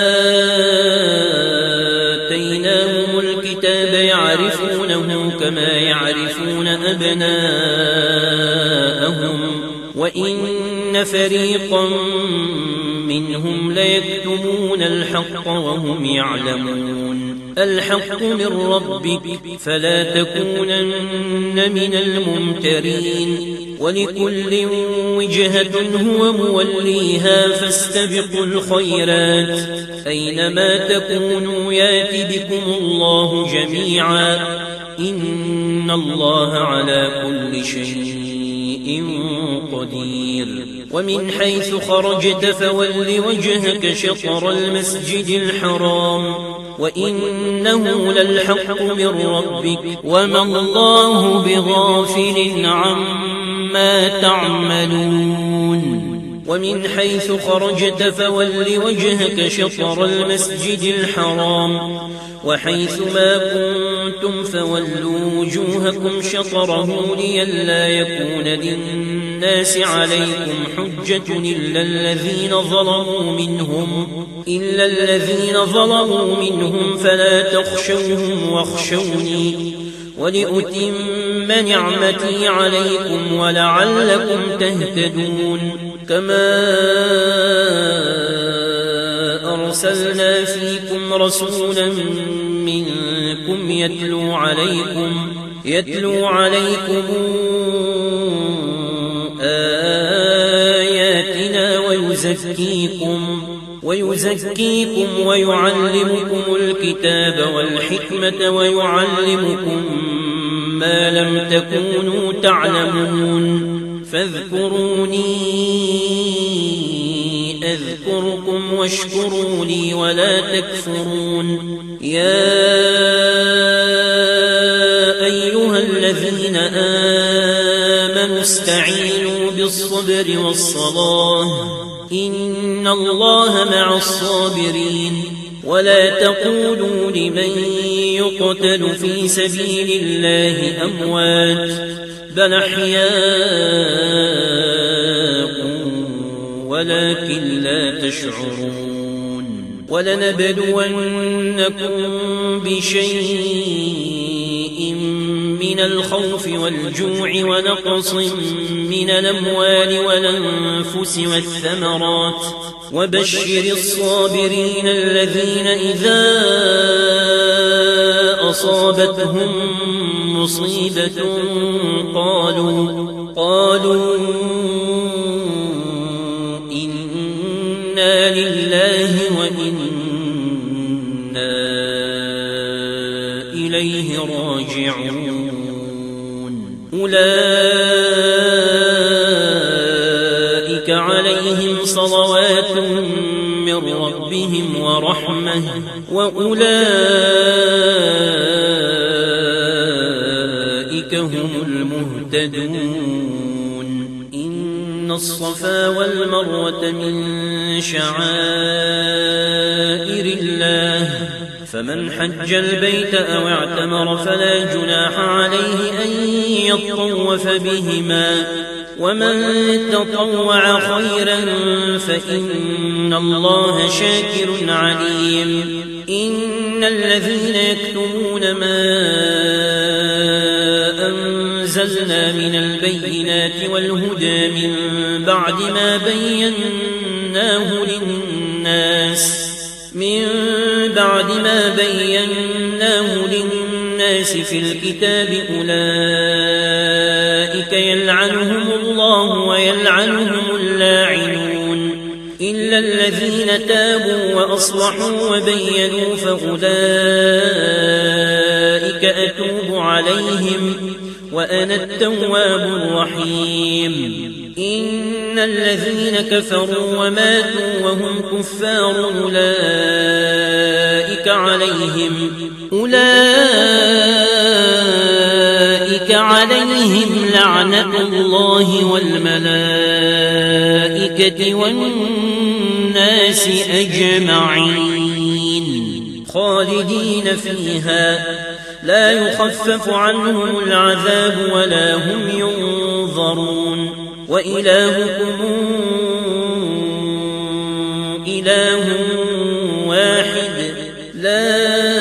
آتيناهم الكتاب يعرفونه كما يعرفون أبناءهم وإن فريقا منهم ليكتمون الحق وهم يعلمون الحق من ربك فلا تكونن من الممترين ولكل وجهة هو موليها فاستبقوا الخيرات أينما تكونوا يأت بكم الله جميعا إن الله على كل شيء قدير ومن حيث خرجت فول وجهك شطر المسجد الحرام وإنه للحق من ربك وما الله بغافل عما تعملون ومن حيث خرجت فول وجهك شطر المسجد الحرام وحيث ما كنتم فولوا وجوهكم شطره لئلا يكون للناس عليكم حجة إلا الذين ظلموا منهم إلا الذين ظلموا منهم فلا تخشوهم واخشوني ولأتم نعمتي عليكم ولعلكم تهتدون كما أرسلنا فيكم رسولا منكم يتلو عليكم يتلو عليكم آياتنا ويزكيكم ويزكيكم ويعلمكم الكتاب والحكمة ويعلمكم ما لم تكونوا تعلمون فاذكروني أذكركم واشكروا لي ولا تكفرون يا أيها الذين آمنوا استعينوا بالصبر والصلاة إن الله مع الصابرين ولا تقولوا لمن يقتل في سبيل الله أموات بل أحياء ولكن لا تشعرون ولنبلونكم بشيء من الخوف والجوع ونقص من الأموال والأنفس والثمرات وبشر الصابرين الذين إذا أصابتهم مصيبة قالوا قالوا إنا لله وإنا إليه راجعون أولئك عليهم صلوات من ربهم ورحمة وأولئك هم المهتدون إن الصفا والمروة من شعائر الله فمن حج البيت أو اعتمر فلا جناح عليه أن يطوف بهما ومن تطوع خيرا فإن الله شاكر عليم إن الذين يكتمون ما أنزلنا من البينات والهدى من بعد ما بيناه للناس من بعد ما بيناه للناس في الكتاب أولئك يلعنهم الله ويلعنهم اللاعنون إلا الذين تابوا وأصلحوا وبينوا فأولئك أتوب عليهم وأنا التواب الرحيم إن الذين كفروا وماتوا وهم كفار أولئك عليهم أولئك عليهم لعنة الله والملائكة والناس أجمعين خالدين فيها لا يخفف عنهم العذاب ولا هم ينظرون وإلهكم إله واحد لا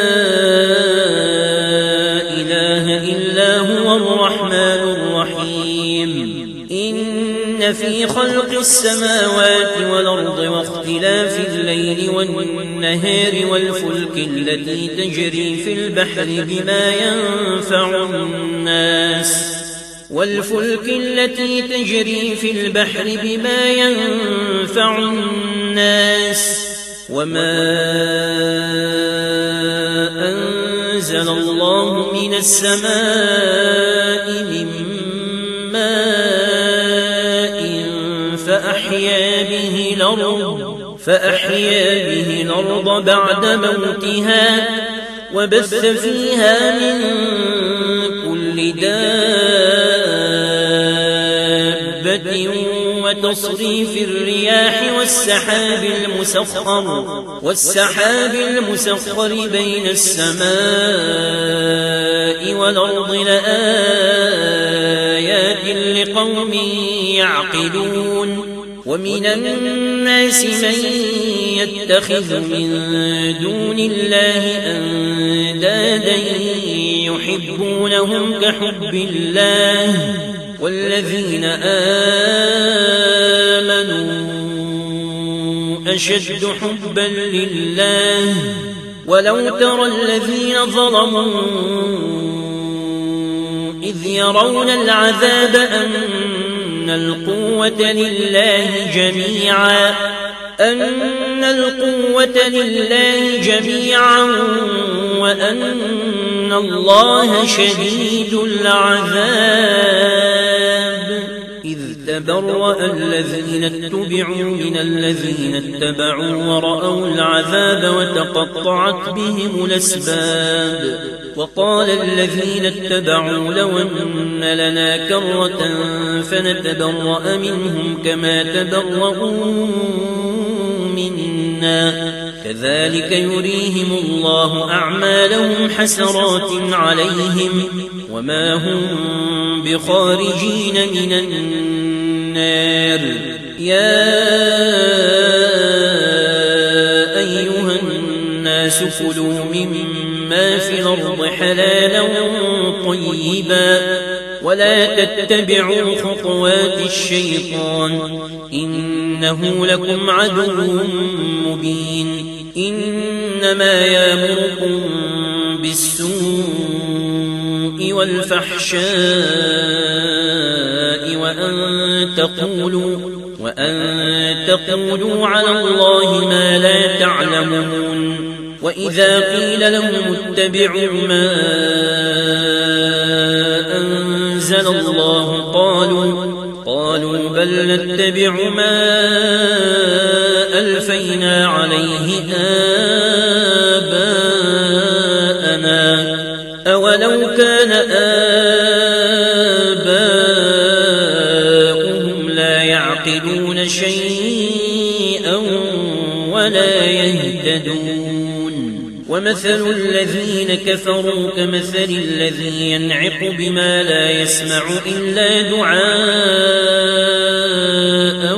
إله إلا هو الرحمن الرحيم إن في خلق السماوات والأرض واختلاف الليل والنهار والفلك التي تجري في البحر بما ينفع الناس والفلك التي تجري في البحر بما ينفع الناس وما أنزل الله من السماء من ماء فأحيا به الأرض فأحيا به الأرض بعد موتها وبث فيها من كل دابة وتصريف الرياح والسحاب المسخر والسحاب المسخر بين السماء والأرض لآيات لقوم يعقلون ومن الناس من يتخذ من دون الله أندادا يحبونهم كحب الله والذين آمنوا أشد حبا لله ولو ترى الذين ظلموا إذ يرون العذاب أن القوة لله جميعا أن القوة لله جميعا وأن الله شديد العذاب إذ تبرأ الذين اتبعوا من الذين اتبعوا ورأوا العذاب وتقطعت بهم الأسباب وقال الذين اتبعوا لو أن لنا كرة فنتبرأ منهم كما تبرؤوا منا كذلك يريهم الله أعمالهم حسرات عليهم وما هم بخارجين من النار يا أيها الناس كلوا مما في الأرض حلالا طيبا ولا تتبعوا خطوات الشيطان إنه لكم عدو مبين إنما يأمركم بالسوء والفحشاء وأن تقولوا وأن تقولوا على الله ما لا تعلمون وإذا قيل لهم اتبعوا ما أنزل الله قالوا قالوا بل نتبع ما ألفينا عليه آباءنا أولو كان آباؤهم لا يعقلون شيئا ولا يهتدون ومثل الذين كفروا كمثل الذي ينعق بما لا يسمع إلا دعاء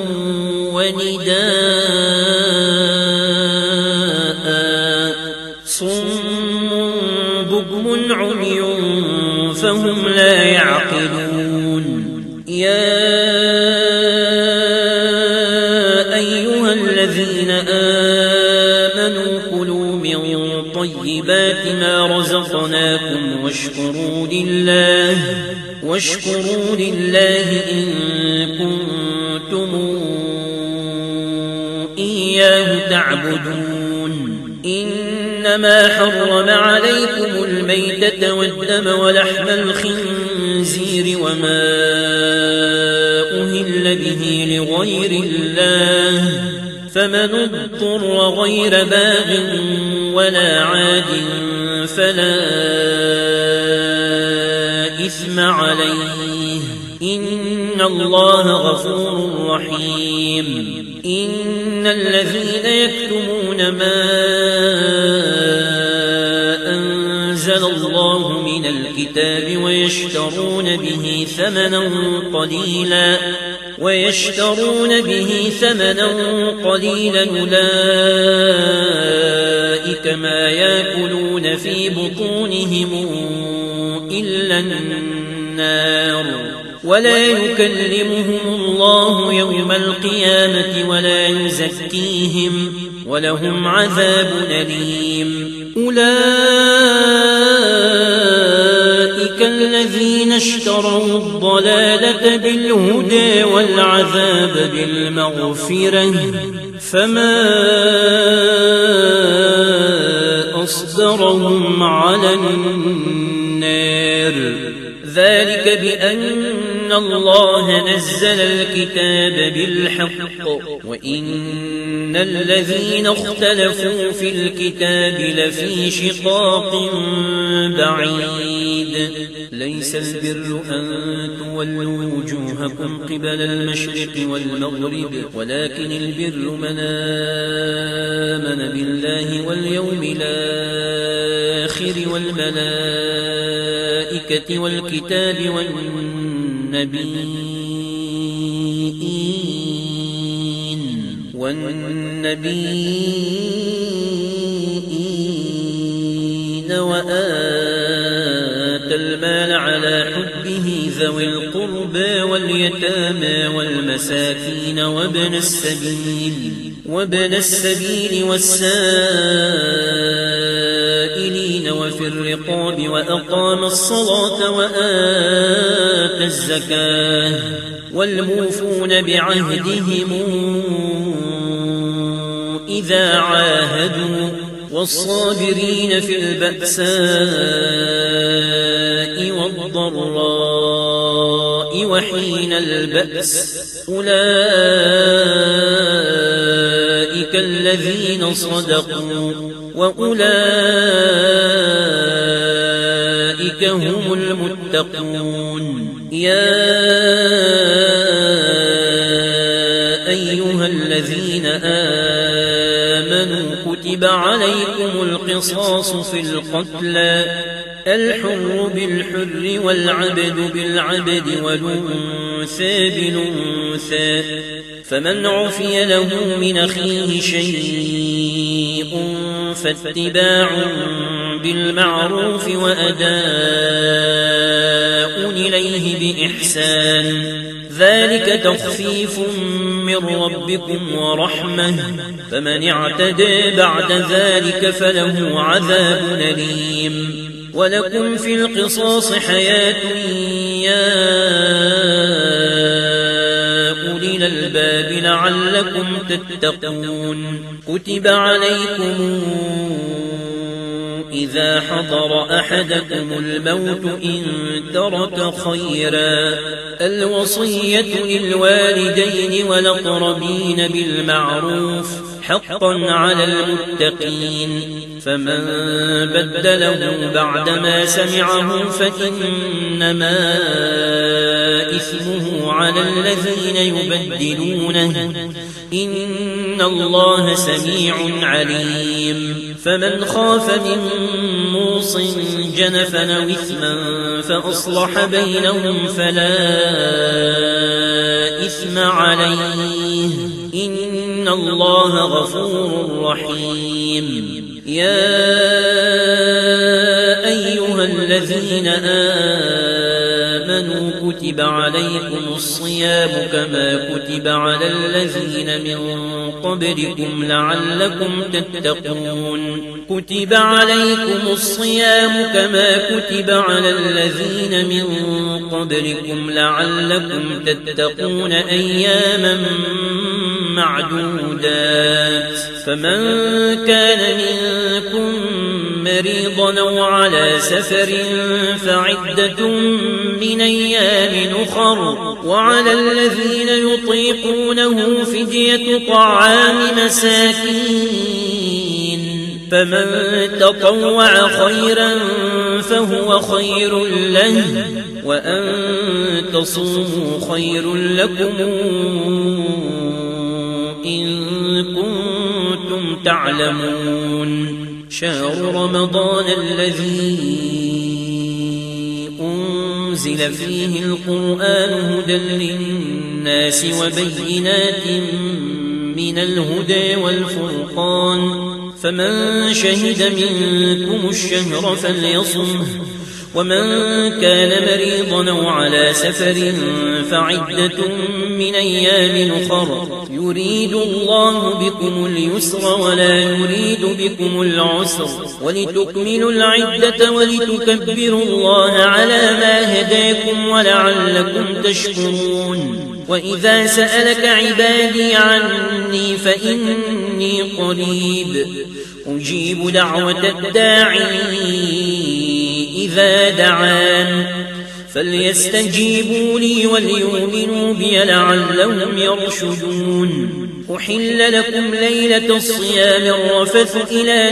ونداء صم بكم عمي فهم لا يعقلون يا أيها الذين آمنوا كلوا من طيبات ما رزقناكم واشكروا لله واشكروا لله إن كنتم إياه تعبدون إنما حرم عليكم الميتة والدم ولحم الخنزير وما أهل به لغير الله فمن اضطر غير باغ ولا عاد فلا إثم عليه إن الله غفور رحيم إن الذين يكتمون ما أنزل الله من الكتاب ويشترون به ثمنا قليلا ويشترون به ثمنا قليلا أولئك ما يأكلون في بطونهم إلا النار ولا يكلمهم الله يوم القيامة ولا يزكيهم ولهم عذاب أليم أولئك الذين اشتروا الضلالة بالهدى والعذاب بالمغفرة فما أصدرهم على النار ذلك بأن الله نزل الكتاب بالحق وإن الذين اختلفوا في الكتاب لفي شقاق بعيد ليس البر أن تولوا وجوهكم قبل المشرق والمغرب ولكن البر من آمن بالله واليوم الآخر والملائكة والكتاب والنبيين والنبيين وآتى المال على حبه ذوي القربى واليتامى والمساكين وابن السبيل وابن السبيل والسائلين وفي الرقاب وأقام الصلاة وآتى الزكاة والموفون بعهدهم إذا عاهدوا والصابرين في البأساء والضراء وحين البأس أولئك الذين صدقوا وأولئك هم المتقون يا أيها الذين آمنوا كتب عليكم القصاص في القتلى الحر بالحر والعبد بالعبد والأنثى بالأنثى فمن عفي له من أخيه شيء فاتباع بالمعروف وأداء إليه بإحسان ذلك تخفيف من ربكم ورحمة فمن اعتدى بعد ذلك فله عذاب أليم ولكم في القصاص حياة يا أولي الألباب لعلكم تتقون. كتب عليكم إذا حضر أحدكم الموت إن ترك خيرا الوصية للوالدين والأقربين بالمعروف حقا على المتقين. فمن بدله بعدما سمعه فإنما إثمه على الذين يبدلونه إن الله سميع عليم. فمن خاف من موص جنفا أو إثما فأصلح بينهم فلا إثم عليه إن الله غفور رحيم. يا أيها الذين آمنوا كتب عليكم الصيام كما كتب على الذين من قبلكم لعلكم تتقون. كتب عليكم الصيام كما كتب على الذين من قبلكم لعلكم تتقون أياما معدودات. فمن كان منكم مريضا أو على سفر فعدة من أيام أخر وعلى الذين يطيقونه فدية طعام مساكين فمن تطوع خيرا فهو خير له وأن تصوموا خير لكم إن كنتم تعلمون. شهر رمضان الذي أنزل فيه القرآن هدى للناس وبينات من الهدى والفرقان فمن شهد منكم الشهر فليصمه ومن كان مريضا أو على سفر فعدة من أيام أخر يريد الله بكم اليسر ولا يريد بكم العسر ولتكملوا العدة ولتكبروا الله على ما هداكم ولعلكم تشكرون. وإذا سألك عبادي عني فإني قريب أجيب دعوة الداعي إذا دعان فليستجيبوا لي وليؤمنوا بي لعلهم يرشدون. أحل لكم ليلة الصيام الرفث إلى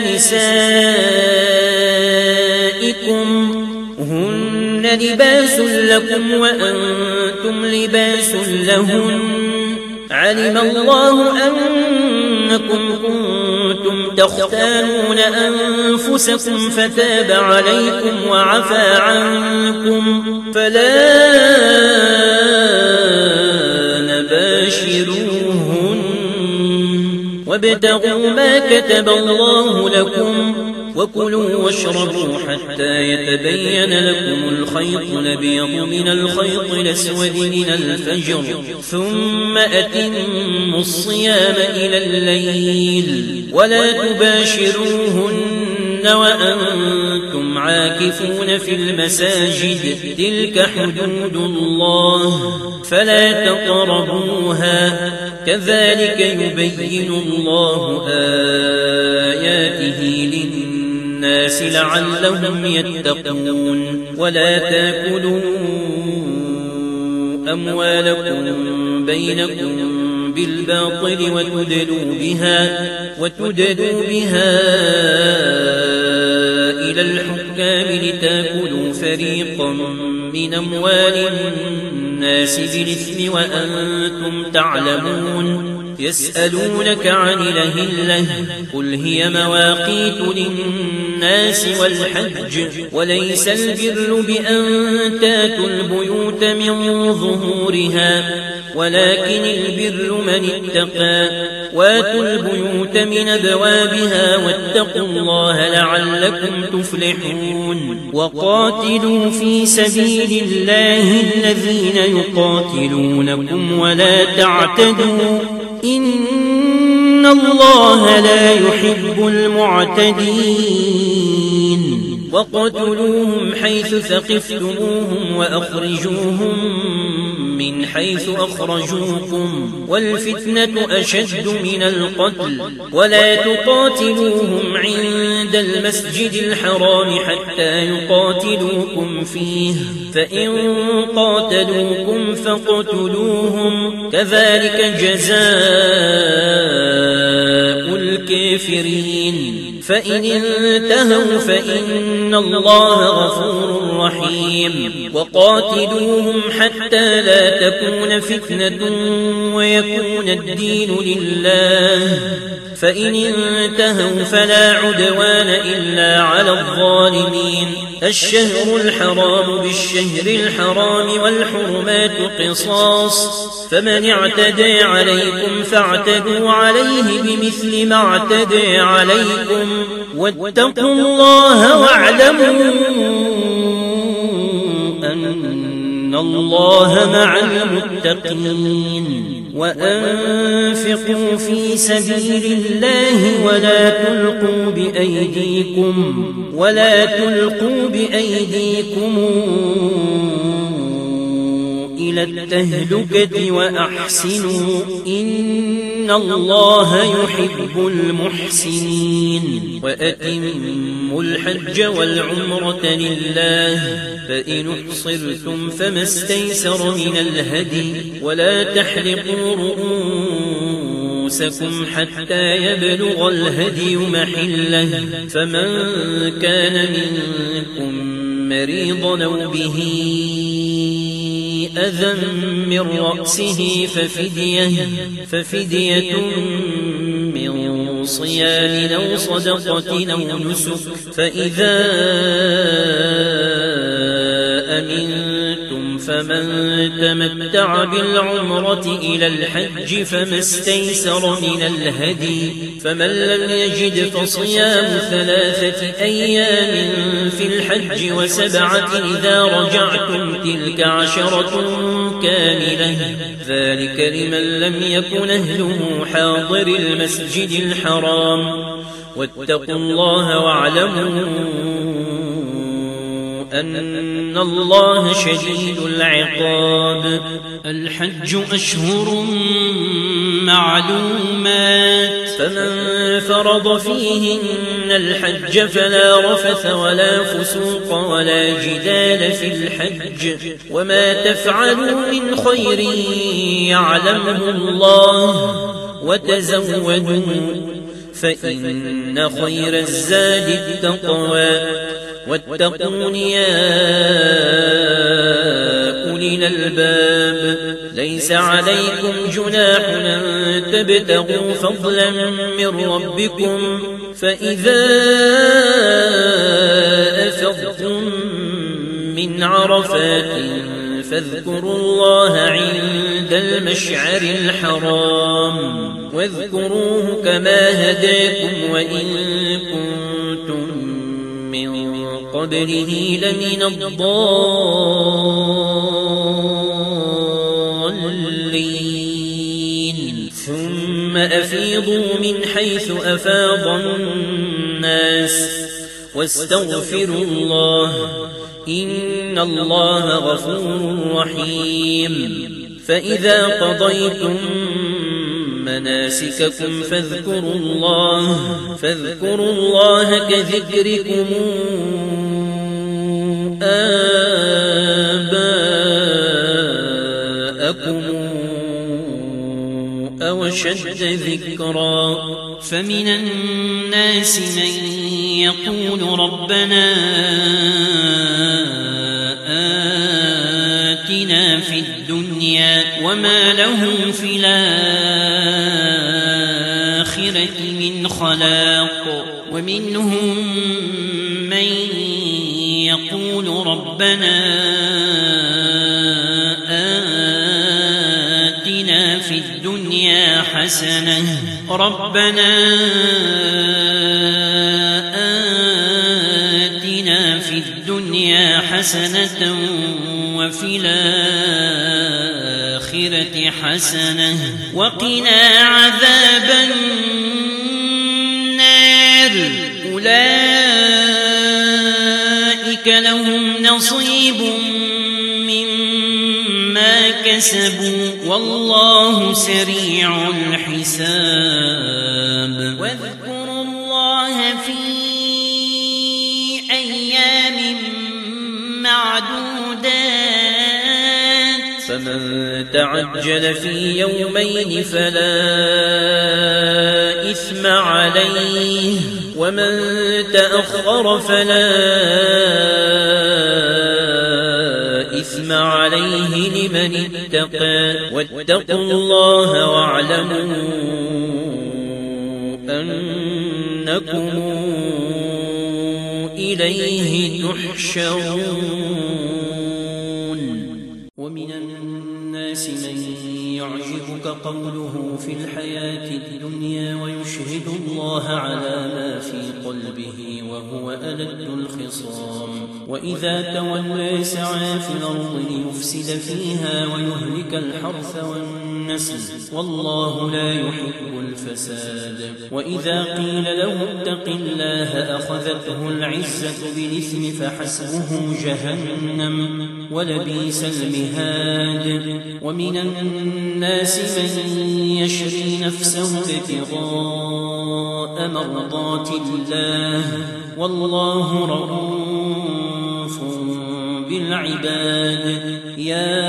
نسائكم هن لباس لكم وأنتم لباس لهن علم الله أنكم كنتم تختانون أنفسكم فتاب عليكم وعفى عنكم فلا نباشروهن وابتغوا ما كتب الله لكم وكلوا واشربوا حتى يتبين لكم الخيط الأبيض من الخيط الأسود من الفجر ثم أتموا الصيام إلى الليل ولا تباشروهن وأنتم عاكفون في المساجد تلك حدود الله فلا تقربوها كذلك يبين الله آياته للناس لعلهم يتقون. ولا تأكلوا أموالكم بينكم بالباطل وتدلوا بها وتدلوا بها إلى الحكام لتأكلوا فريقا من أموال الناس بالإثم وأنتم تعلمون. يسألونك عن الأهلة قل هي مواقيت للناس والحج وليس البر بأن تاتوا البيوت من ظهورها ولكن البر من اتقى واتوا البيوت من أبوابها واتقوا الله لعلكم تفلحون. وقاتلوا في سبيل الله الذين يقاتلونكم ولا تعتدوا إن الله لا يحب المعتدين. وقتلوهم حيث ثقفتموهم وأخرجوهم من حيث أخرجوكم والفتنة أشد من القتل ولا تقاتلوهم عند المسجد الحرام حتى يقاتلوكم فيه فإن قاتلوكم فاقتلوهم كذلك جزاء الكافرين فإن انتهوا فإن الله غفور رحيم وقاتلوهم حتى لا تكون فتنة ويكون الدين لله فإن انتهوا فلا عدوان إلا على الظالمين الشهر الحرام بالشهر الحرام والحرمات قصاص فمن اعتدى عليكم فاعتدوا عليه بمثل ما اعتدى عليكم واتقوا الله واعلموا أن الله مع المتقين وأنفقوا في سبيل الله ولا تلقوا بأيديكم ولا تلقوا بأيديكم إلى التهلكة وأحسنوا إن الله يحب المحسنين وأتموا الحج والعمرة لله فإن احصرتم فما استيسر من الهدي ولا تحلقوا رؤوسكم حتى يبلغ الهدي محله فمن كان منكم مريضا أو به أذى من رأسه ففدية, ففدية من صيام أو صدقة أو نسك فإذا أمنتم فمن تمتع بالعمرة إلى الحج فما استيسر من الهدي فمن لم يجد فصيام ثلاثة أيام في الحج وسبعة إذا رجعتم تلك عشرة كاملة ذلك لمن لم يكن أهله حاضر المسجد الحرام واتقوا الله واعلموا أن الله شديد العقاب الحج أشهر معلومات فمن فرض فيهن الحج فلا رفث ولا فسوق ولا جدال في الحج وما تفعلوا من خير يعلمه الله وتزودوا فإن خير الزاد التقوى واتقون يا أولي الألباب ليس عليكم جناح أن تبتغوا فضلا من ربكم فإذا أفضتم من عرفات فاذكروا الله عند المشعر الحرام واذكروه كما هداكم وإن كنتم من قبله لمن الضالين ثم أفيضوا من حيث أفاض الناس واستغفروا الله إن الله غفور رحيم فإذا قضيتم مناسككم فاذكروا الله فاذكروا الله كذكركم آباءكم أو أشد ذكرا فمن الناس من يقول ربنا آتنا في الدنيا وما له في الآخرة من خلاق ومنهم من يقول ربنا آتنا في الدنيا حسنة ربنا آتنا في الدنيا حسنة وفي الآخرة حسنة وقنا عذاب النار أولئك لهم نصيب مما كسبوا والله سريع الحساب. واذكروا الله في أيام معدودات فمن تعجل في يومين فلا إثم عليه ومن تأخر فلا إثم عليه لمن اتقى واتقوا الله واعلموا أنكم إليه تحشرون. ومن الناس من يعجبك قوله في الحياة الدنيا ويشهد الله على ما في قلبه وهو ألد الخصام وإذا تولى سعى في الأرض ليفسد فيها ويهلك الحرث والنسل والله لا يحب الفساد. وإذا قيل له اتق الله أخذته العزة بالإثم فحسبه جهنم ولبئس المهاد. ومن الناس من يشري نفسه ابتغاء مرضات الله والله رؤوف بالعباد. يا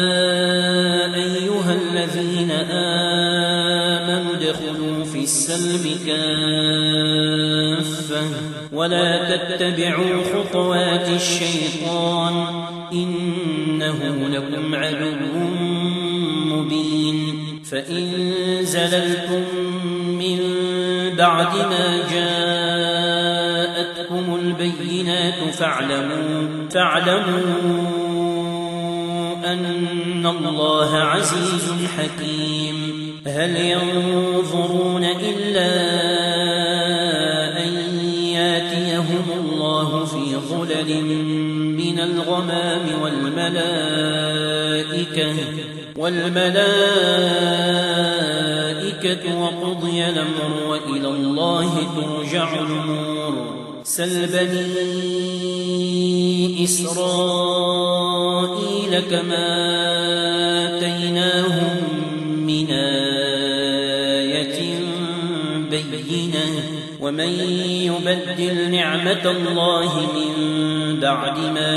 أيها الذين آمنوا ادخلوا في السلم كافة ولا تتبعوا خطوات الشيطان إنه لكم عدو مبين. فإن زللتم من بعد ما جاءتكم البينات فاعلموا, فاعلموا أن الله عزيز حكيم. هل ينظرون إلا أن ياتيهم الله في ظلل من الغمام والملائكة والملائكة وقضي الأمر وإلى الله ترجع الأمور. سل بني إسرائيل كما آتيناهم من آية بينة ومن يبدل نعمة الله من بعد ما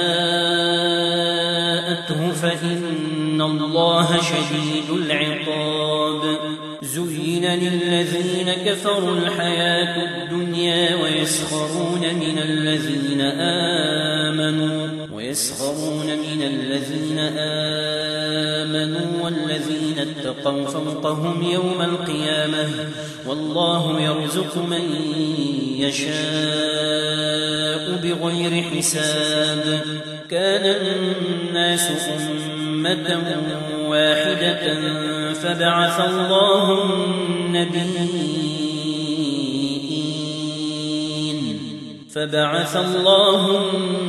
جاءته فإن الله شديد العقاب. زين للذين كفروا الحياة الدنيا ويسخرون من الذين آمنوا ويسخرون من الذين آمنوا والذين اتقوا فوقهم يوم القيامة والله يرزق من يشاء بغير حساب. كان الناس أمة واحدة فبعث الله النبيين فبعث الله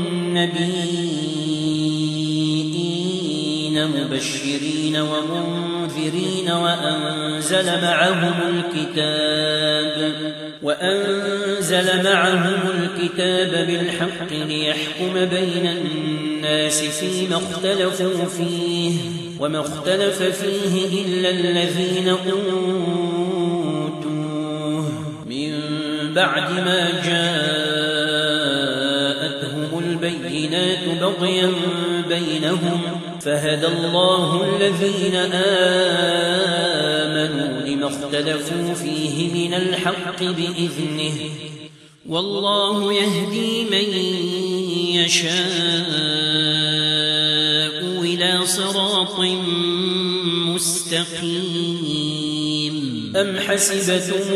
النبيين مبشرين ومنذرين وأنزل معهم الكتاب وأنزل معهم الكتاب بالحق ليحكم بين الناس فيما اختلفوا فيه وما اختلف فيه إلا الذين أوتوه من بعد ما جاءتهم البينات بغيا بينهم فهدى الله الذين آمنوا لما اختلفوا فيه من الحق بإذنه والله يهدي من يشاء إلى صراط مستقيم. أم حسبتم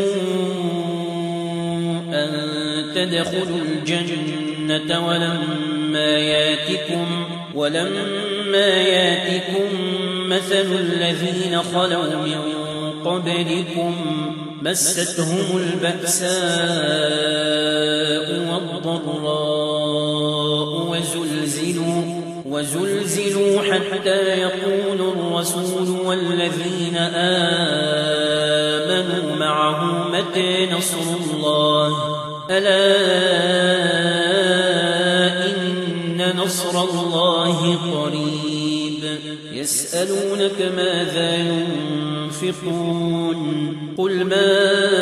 أن تدخلوا الجنة ولما ياتكم ولما ياتكم مثل الذين خلوا من قبلكم مستهم البأساء والضراء وزلزلوا وزلزلوا حتى يقول الرسول والذين آمنوا معه متى نصر الله ألا إن نصر الله قريب. يسألونك ماذا ينفقون قل ما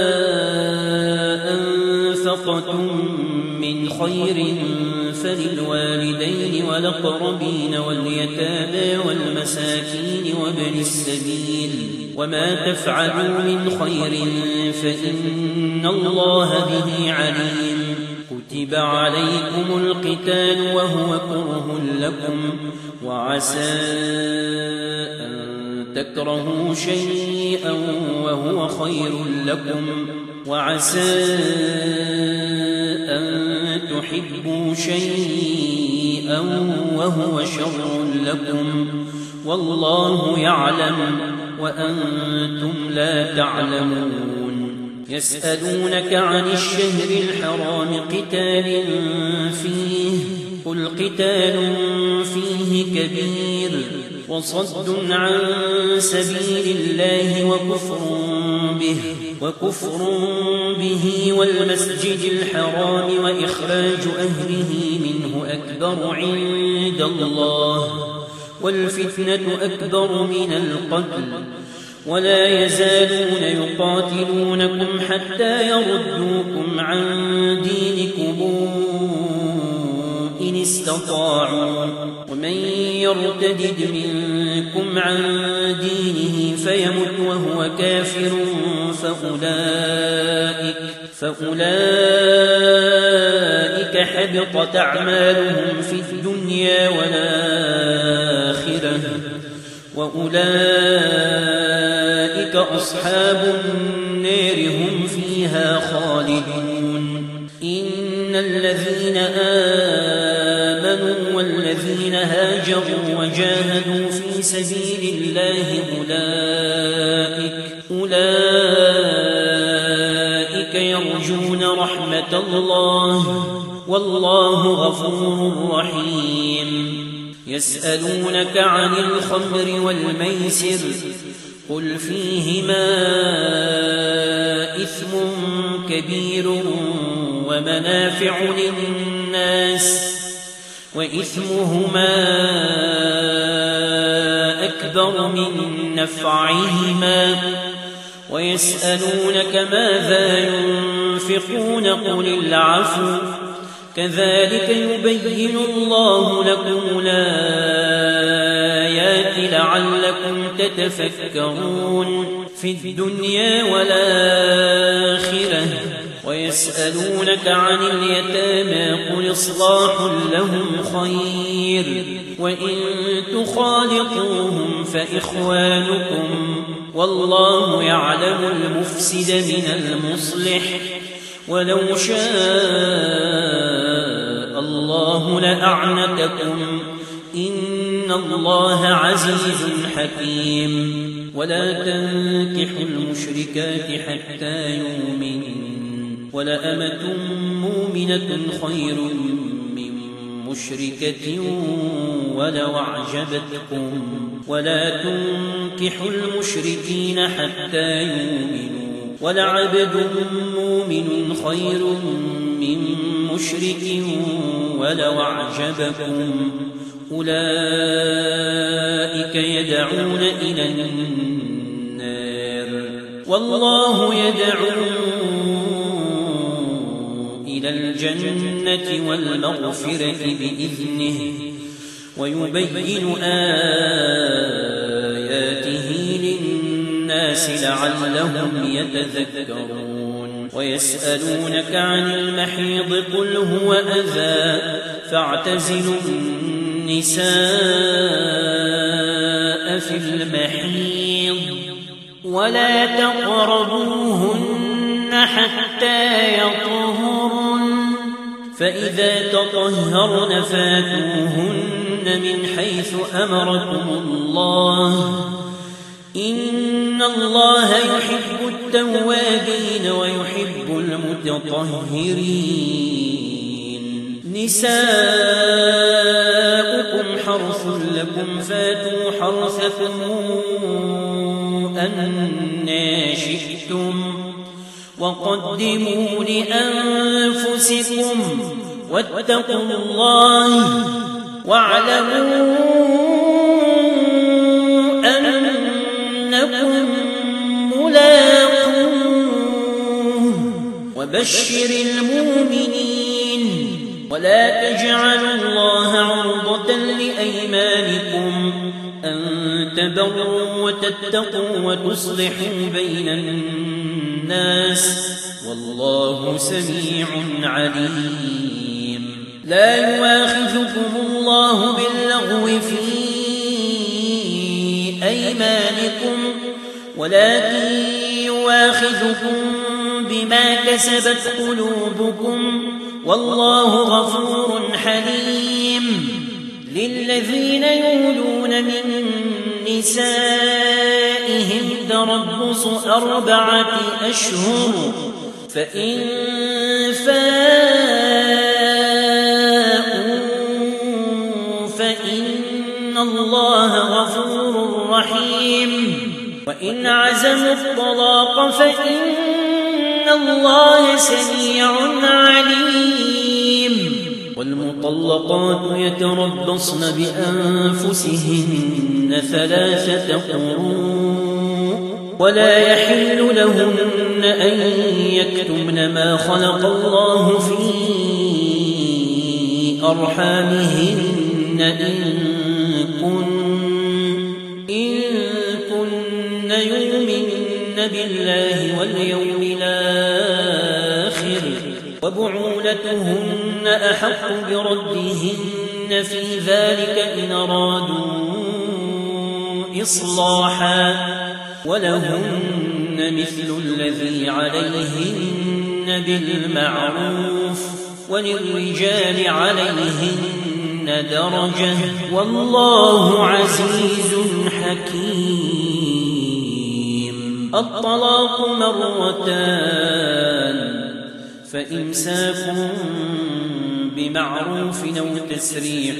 أنفقتم من خير فللوالدين والأقربين واليتامى والمساكين وابن السبيل وما تفعلوا من خير فإن الله به عليم كتب عليكم القتال وهو كره لكم وعسى أن تكرهوا شيئا وهو خير لكم وعسى أن تحبوا شيئا وهو شر لكم والله يعلم وأنتم لا تعلمون يسألونك عن الشهر الحرام قتال فيه قل قتال فيه كبير وصد عن سبيل الله وكفر به وكفر به والمسجد الحرام وإخراج أهله منه أكبر عند الله والفتنة أكبر من القتل ولا يزالون يقاتلونكم حتى يردوكم عن دينكم إن استطاعوا ومن يرتد منكم عن دينه فيمت وهو كافر فأولئك, فأولئك حبطت أعمالهم في الدنيا والآخرة وأولئك أصحاب النار هم فيها خالدون إن الذين آمنوا والذين هاجروا وجاهدوا في سبيل الله أولئك, أولئك يرجون رحمة الله والله غفور رحيم يسألونك عن الخمر والميسر قل فيهما إثم كبير ومنافع للناس وإثمهما أكبر من نفعهما ويسألونك ماذا ينفقون قل العفو كذلك يبين الله لكم الآيات لعلكم تتفكرون في الدنيا والآخرة ويسألونك عن اليتامى قل إصلاح لهم خير وإن تخالطوهم فإخوانكم والله يعلم المفسد من المصلح ولو شاء الله لأعنتكم إن الله عزيز حكيم ولا تنكحوا المشركات حتى يؤمنوا ولأمة مؤمنة خير من مشركة ولو أعجبتكم ولا تنكحوا المشركين حتى يؤمنوا ولعبد مؤمن خير من مشرك ولو أعجبكم أولئك يدعون إلى النار والله يدعو إلى الجنة والمغفرة بإذنه ويبين آياته للناس لعلهم يتذكرون ويسألونك عن المحيض قل هو أذى فاعتزلوا النساء في المحيض ولا تقربوهن حتى يطهرن فإذا تطهرن فاتوهن من حيث أمركم الله إن الله يحب التوابين ويحب المتطهرين نساؤكم حرث لكم فاتوا حرثكم أنى شئتم وقدموا لأنفسكم واتقوا الله واعلموا وبشر المؤمنين ولا تجعلوا الله عرضة لأيمانكم أن تبروا وتتقوا وتصلحوا بين الناس والله سميع عليم. لا يؤاخذكم الله باللغو في أيمانكم ولكن يؤاخذكم بما كسبت قلوبكم والله غفور حليم. للذين يولون من نسائهم تربص أربعة أشهر فإن فاءوا فإن الله غفور رحيم. وإن عزموا الطلاق فإن الله سميع عليم. والمطلقات يتربصن بأنفسهن ثلاثة قروء ولا يحل لهن أن يكتمن ما خلق الله في أرحامهن إن كن إن كن يؤمن بالله واليوم الآخر وبعولتهن أحق بردهن في ذلك إن أرادوا إصلاحا ولهن مثل الذي عليهن بالمعروف وللرجال عليهن درجة والله عزيز حكيم. الطلاق مرتان فإمساك بمعروف أو تسريح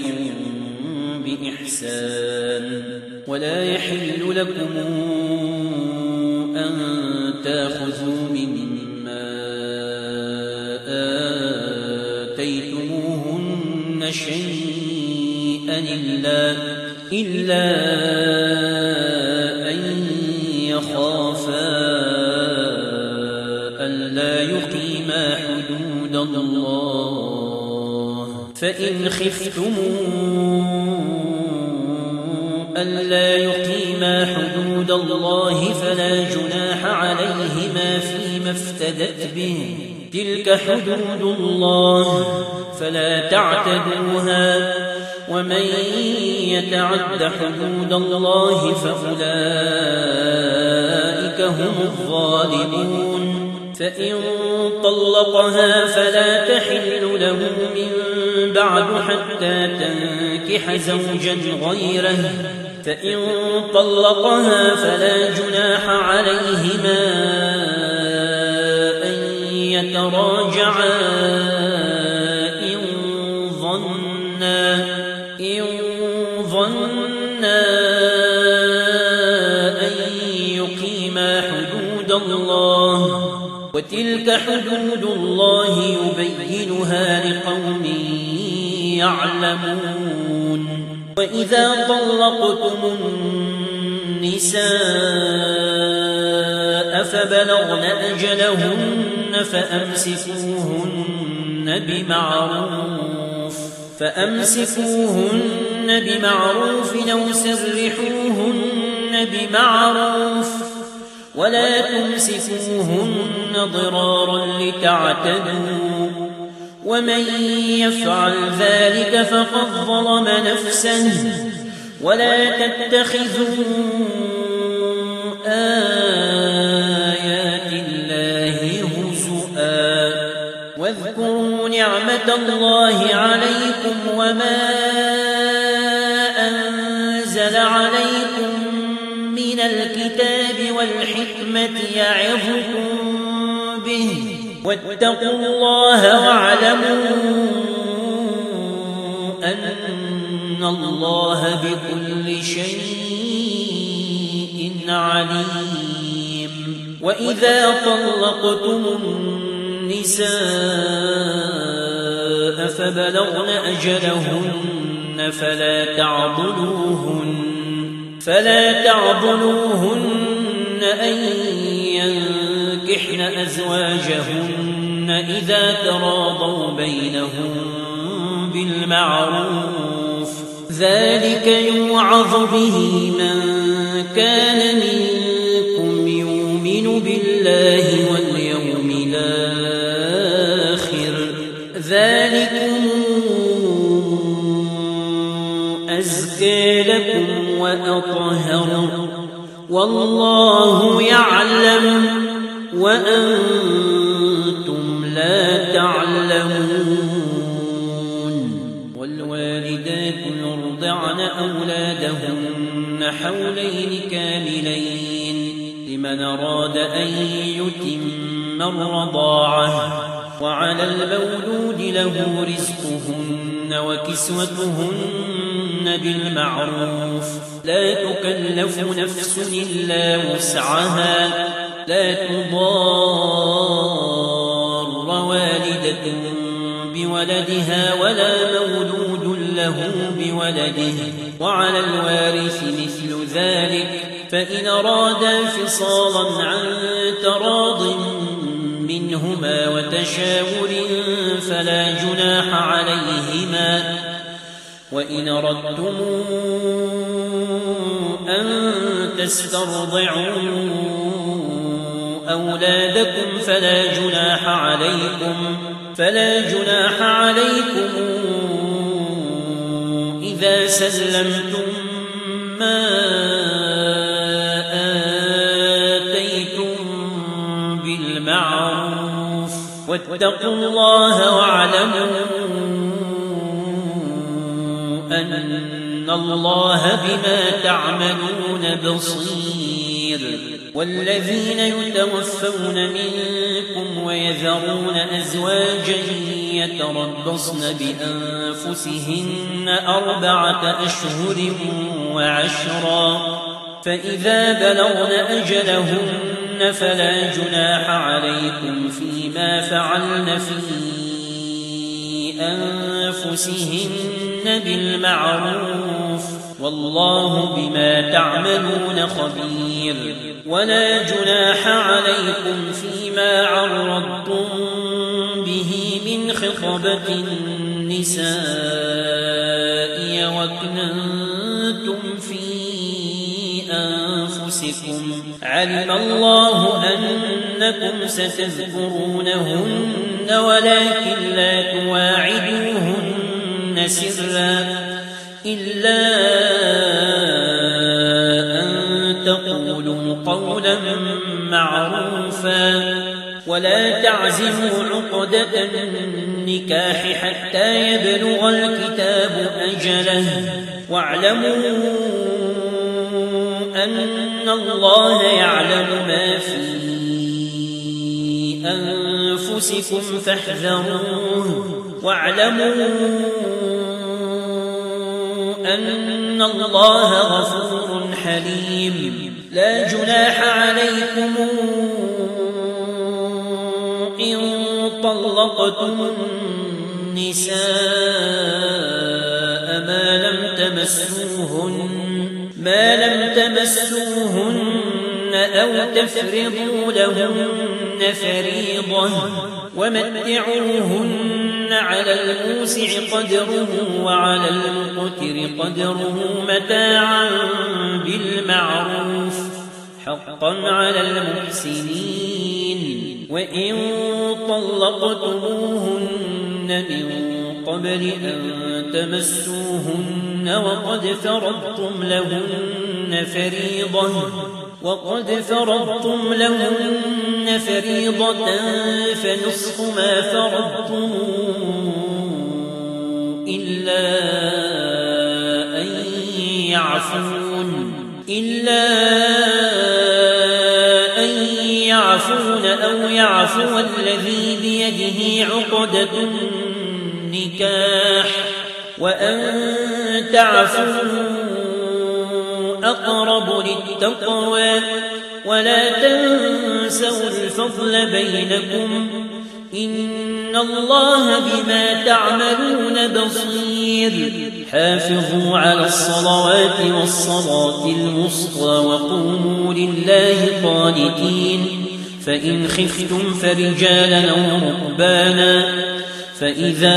بإحسان. ولا يحل لكم أن تأخذوا مما آتيتموهن شيئا إلا, إلا أن يخافا ألا يقيما حدود الله فإن خفتموا ألا يقيما حدود الله فلا جناح عليهما فيما افتدت به تلك حدود الله فلا تعتدوها ومن يتعد حدود الله فأولئك هم الظالمون. فإن طلقها فلا تحل له من بعد حتى تنكح زوجا غيره فإن طلقها فلا جناح عليهما أن يتراجعا إن ظنا إن ظنا أن يقيما حدود الله وتلك حدود الله يبينها لقوم يعلمون. وإذا طلقتم النساء فبلغن أجلهن فأمسكوهن بمعروف فأمسكوهن بمعروف أو سرحوهن بمعروف ولا تمسكوهن ضرارا لتعتدوا ومن يفعل ذلك فقد ظلم نفسه. ولا تتخذوا آيات الله هزؤا واذكروا نعمة الله عليكم وما أنزل عليكم من الكتاب والحكمة يعظكم به واتقوا الله واعلموا أن الله بكل شيء عليم. وإذا طلقتم النساء فبلغن أجلهن فلا تعضلوهن فلا تعضلوهن أن ينكحن ينكحن أزواجهن إذا تراضوا بينهم بالمعروف ذلك يوعظ به من كان منكم يؤمن بالله واليوم الآخر ذلكم أزكى لكم وأطهر والله يعلم وأنتم لا تعلمون والوالدات يرضعن أولادهن حولين كاملين لمن أراد أن يتم الرضاعة وعلى المولود له رزقهن وكسوتهن بالمعروف لا تكلف نفس إلا وسعها لا تضار والدة بولدها ولا مولود له بولده وعلى الوارث مثل ذلك فإن أرادا فصالا عن تراض منهما وتشاور فلا جناح عليهما وإن أردتم أن تسترضعوا أولادكم فلا جناح عليكم فلا جناح عليكم إذا سلمتم ما آتيتم بالمعروف واتقوا الله واعلموا أن الله بما تعملون بصير والذين يتوفون منكم ويذرون أزواجا يتربصن بأنفسهن أربعة أشهر وعشرا فإذا بلغن أجلهن فلا جناح عليكم فيما فعلن في أنفسهن بالمعروف والله بما تعملون خبير ولا جناح عليكم فيما عرضتم به من خطبة النساء وكننتم في أنفسكم علم الله أنكم ستذكرونهن ولكن لا تواعدوهن سرا إلا أن تقولوا قولا معروفا ولا تعزموا عقدة النكاح حتى يبلغ الكتاب أجله واعلموا أن الله يعلم ما في أنفسكم فاحذروه واعلموا أن الله غفور حليم لا جناح عليكم إن طلقتم النساء ما لم تمسوهن ما لم تمسوهن أو تفرضوا لهن فريضة ومتعوهن على الموسع قدره وعلى المقتر قدره متاعا بالمعروف حقا على المحسنين وإن طلقتموهن من قبل أن تمسوهن وقد فرضتم لهن فريضة وقد فرضتم لهن فريضة فنصف ما فرضتم إلا أن يعفون إلا أن يعفون أو يعفو الذي بيده عقدة النكاح وأن تعفوا أقرب للتقوى ولا تنسوا الفضل بينكم إن الله بما تعملون بصير حافظوا على الصلوات والصلاة الوسطى وقوموا لله قانتين فإن خفتم فرجالا أو ركبانا فإذا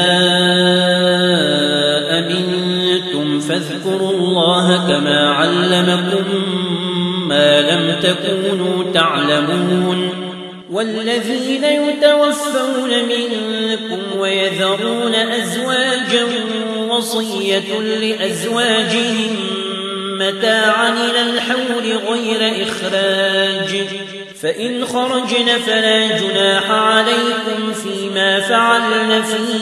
أمنتم فاذكروا الله كما علمكم ما لم تكونوا تعلمون والذين يتوفون منكم ويذرون أزواجا وصية لأزواجهم متاعا إلى الحول غير إخراج فإن خرجن فلا جناح عليكم فيما فعلن في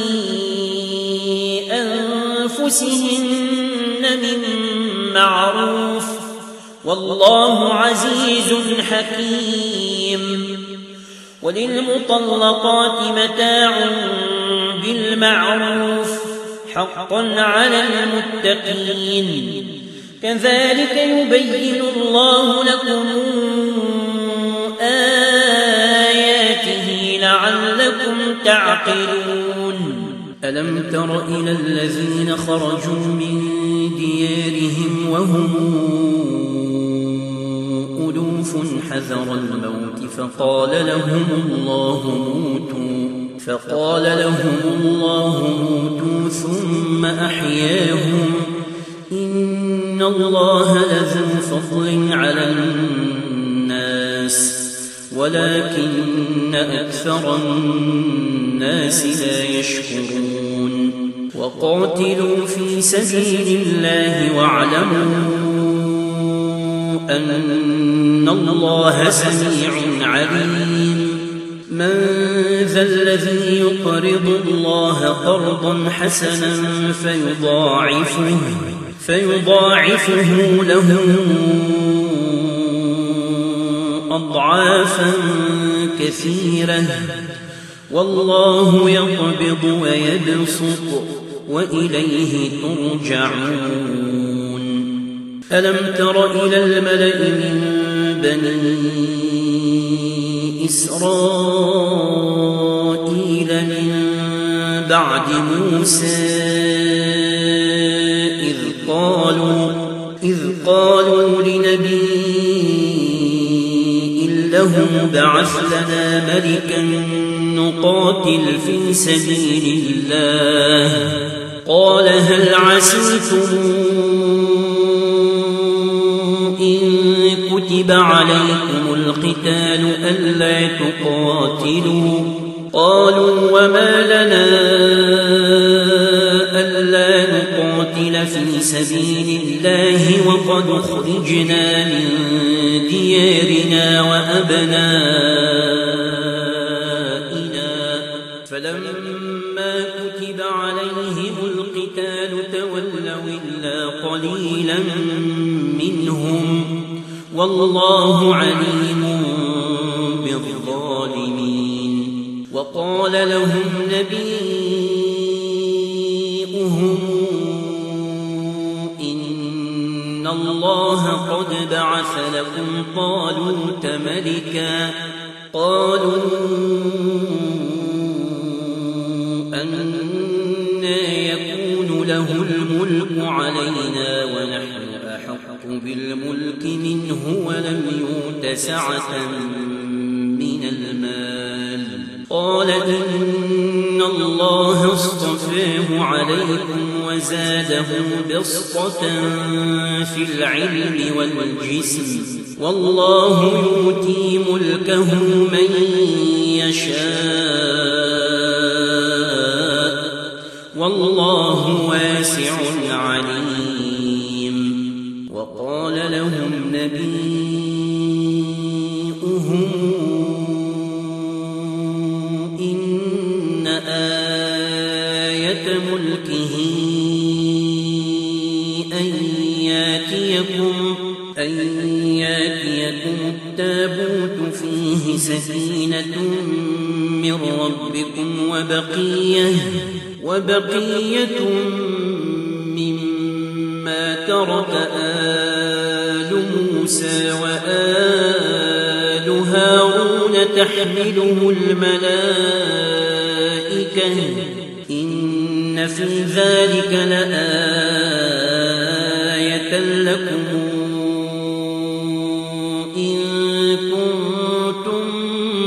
أنفسهن من معروف والله عزيز حكيم وللمطلقات متاع بالمعروف حقا على المتقين كذلك يبين الله لكم آياته لعلكم تعقلون ألم تر إلى الذين خرجوا من ديارهم وهم ألوف حذر الموت فقال لهم الله موتوا فقال لهم الله موتوا ثم أحياهم إن الله لذو فضل على الناس ولكن أكثر الناس لا يشكرون وقاتلوا في سبيل الله واعلموا أن الله سميع عليم من ذا الذي يقرض الله قرضا حسنا فيضاعفه فيضاعفه له أضعافا كثيرة والله يقبض ويبسط وإليه ترجعون ألم تر إلى الملأ من بني إسرائيل من بعد موسى إذ قالوا إذ قالوا لنبي له بعث لنا ملكا نقاتل في سبيل الله قال هل عسيتم إن كتب عليكم القتال ألا تقاتلوا قالوا وما لنا ألا نقاتل في سبيل الله وقد أخرجنا من ديارنا وأبنائنا فلما كتب عليهم القتال تولوا إلا قليلا منهم والله عليم بالظالمين وقال لهم نبيهم إن الله قد بعث لكم طالوت ملكا قالوا أنى يكون له الملك علينا ونحن أحق بالملك منه ولم يؤت سعة من المال قال إن الله اصطفاه عليكم وزاده بسطة في العلم والجسم والله يؤتي ملكه من يشاء والله واسع عليم وقال لهم نبيهم إن آية ملكه أن ياتيكم أن ياتيكم التابوت فيه سكينة من ربكم وبقية وبقية مما ترك آل موسى وآل هارون تحمله الملائكة إن في ذلك لآية لكم إن كنتم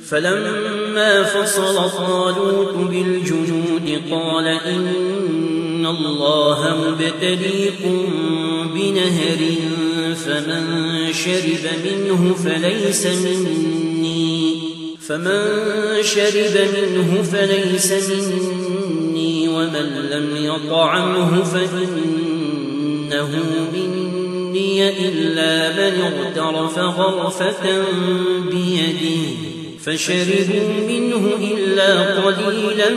فلما فصل طالوت بالجنود قال إن الله مبتليكم بنهر فمن شرب منه فليس مني فمن شرب منه فليس مني ومن لم يطعمه فإنه مني إلا من اغترف غرفة بيده فشربوا منه إلا قليلا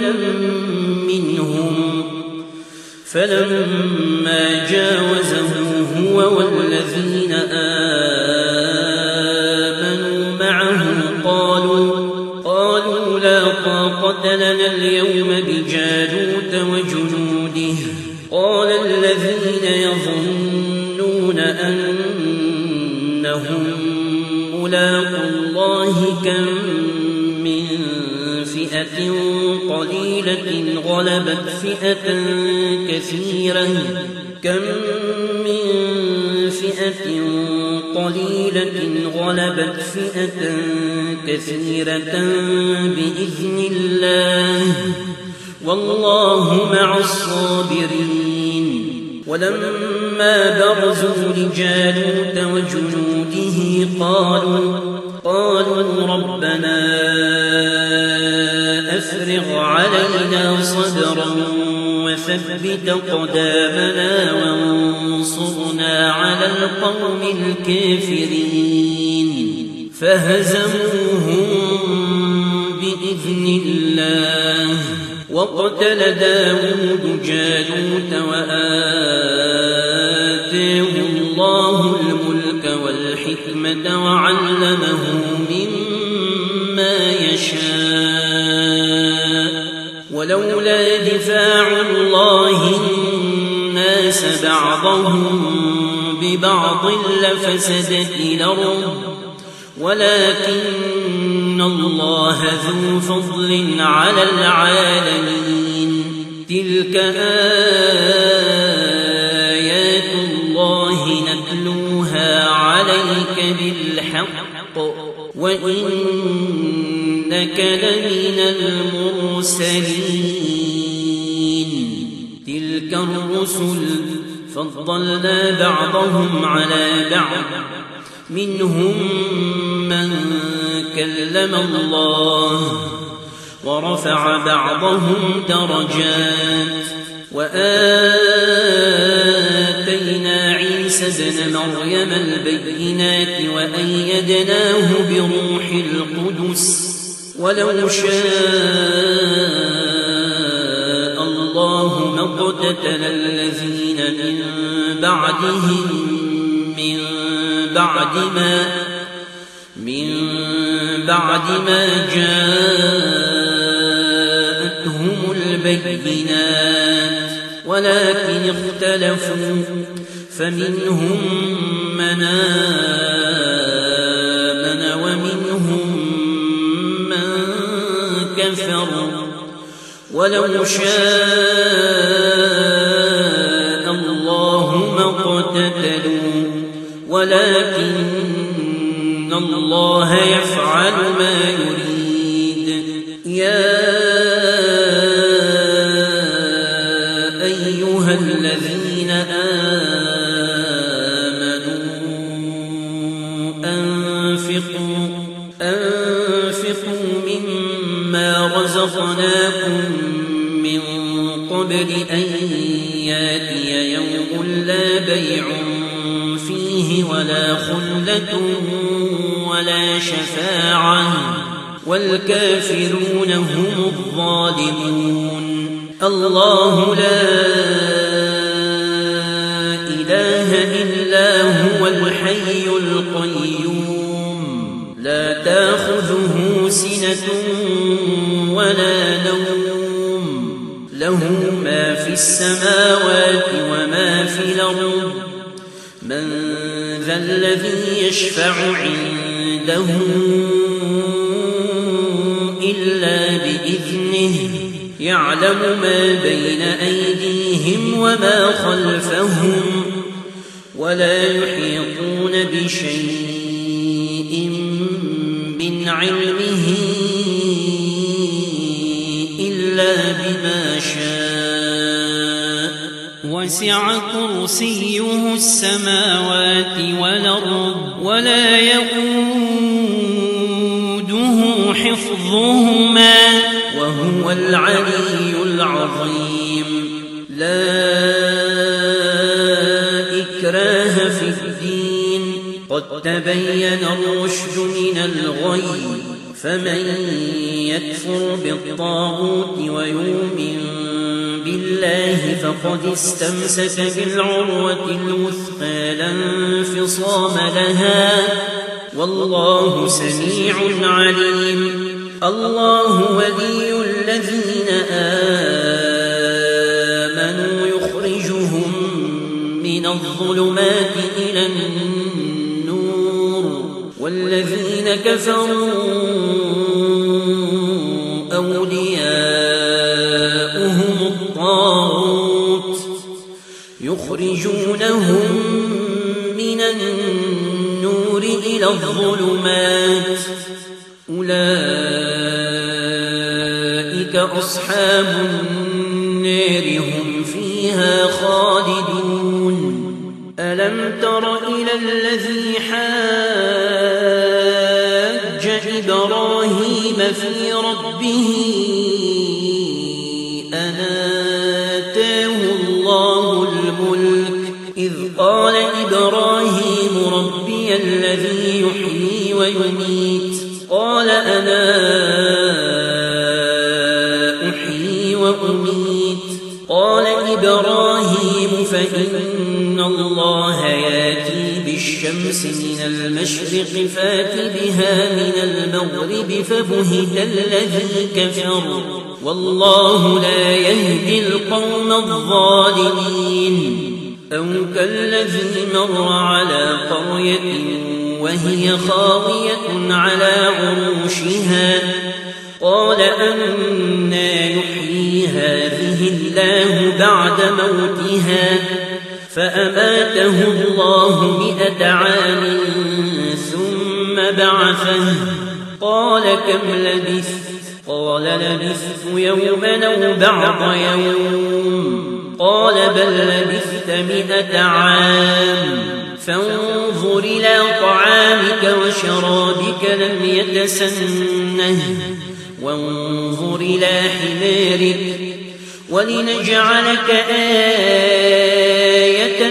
منهم فلما جاوزه هو والذين آمنوا معه قالوا قالوا لا طاقة لنا اليوم بجالوت وجنوده قال الذين يظنون أنهم ملاقو الله كم من فئة قليلة غلبت فئة كثيرة كم من فئة قليلة غلبت فئة كثيرة بإذن الله والله مع الصابرين ولما برزوا لجالوت وجنوده قالوا قالوا ربنا أفرغ علينا صبرا وثبت قدامنا وانصرنا على القوم الكافرين فهزموهم بإذن الله وقتل داود جالوت وآتاه الله الملك والحكمة وعلمه مما يشاء ولولا دفاع الله الناس بعضهم ببعض لفسدت الأرض ولكن الله ذو فضل على العالمين تلك آيات الله نتلوها عليك بالحق وإنك لمن المرسلين تلك الرسل فضلنا بعضهم على بعض منهم من كلم الله ورفع بعضهم درجات وآتينا عيسى ابن مريم البينات وأيدناه بروح القدس ولو شاء الله ما اقتتل الذين من بعدهم من بعد ما من بعد ما جاءتهم البينات ولكن اختلفوا فمنهم من آمن ومنهم من كفر ولو شاء الله ما اقتتلوا ولكن الله يفعل ما يريد يا أيها الذين آمنوا أنفقوا أنفقوا مما رزقناكم من قبل أن ياتي يوم لا بيع فيه ولا خلة ولا شفاعة والكافرون هم الظالمون الله لا إله إلا هو الحي القيوم لا تأخذه سنة ولا نوم له ما في السماوات وما في الأرض من ذا الذي يشفع عنده إلا بإذنه يعلم ما بين أيديهم وما خلفهم ولا يحيطون بشيء من علمه إلا بما شاء وسع كرسيه السماوات والأرض ولا يئوده حفظهما وهو العلي العظيم. لا إكراه في الدين قد تبين الرشد من الغي فمن يكفر بالطاغوت ويؤمن بالله فقد استمسك بالعروة الوثقى لا انفصام لها والله سميع عليم. الله ولي الذين آمنوا يخرجهم من الظلمات إلى النور والذين كفروا أولياؤهم الطاغوت يخرجونهم من النور إلى الظلمات أولئك أصحاب النار هم فيها خالدون. ألم تر إلى الذي حاج إبراهيم في ربه أن آتاه الله الملك إذ قال إبراهيم ربي الذي يحيي ويميت قال أنا أحيي وأميت قال إبراهيم فإن الله يأتي بالشمس من المشرق فات بها من المغرب فبهت الذي كفر والله لا يهدي القوم الظالمين. أو كالذي مر على قرية وهي خاوية على عروشها قال أنى يحيي هذه الله بعد موتها فأماته الله مئة عام ثم بعثه قال كم لبثت قال لبثت يوما أو بعض يوم قال بل لبثت مئة عام فانظر إلى طعامك وشرابك لم يتسنه وانظر إلى حمارك ولنجعلك آية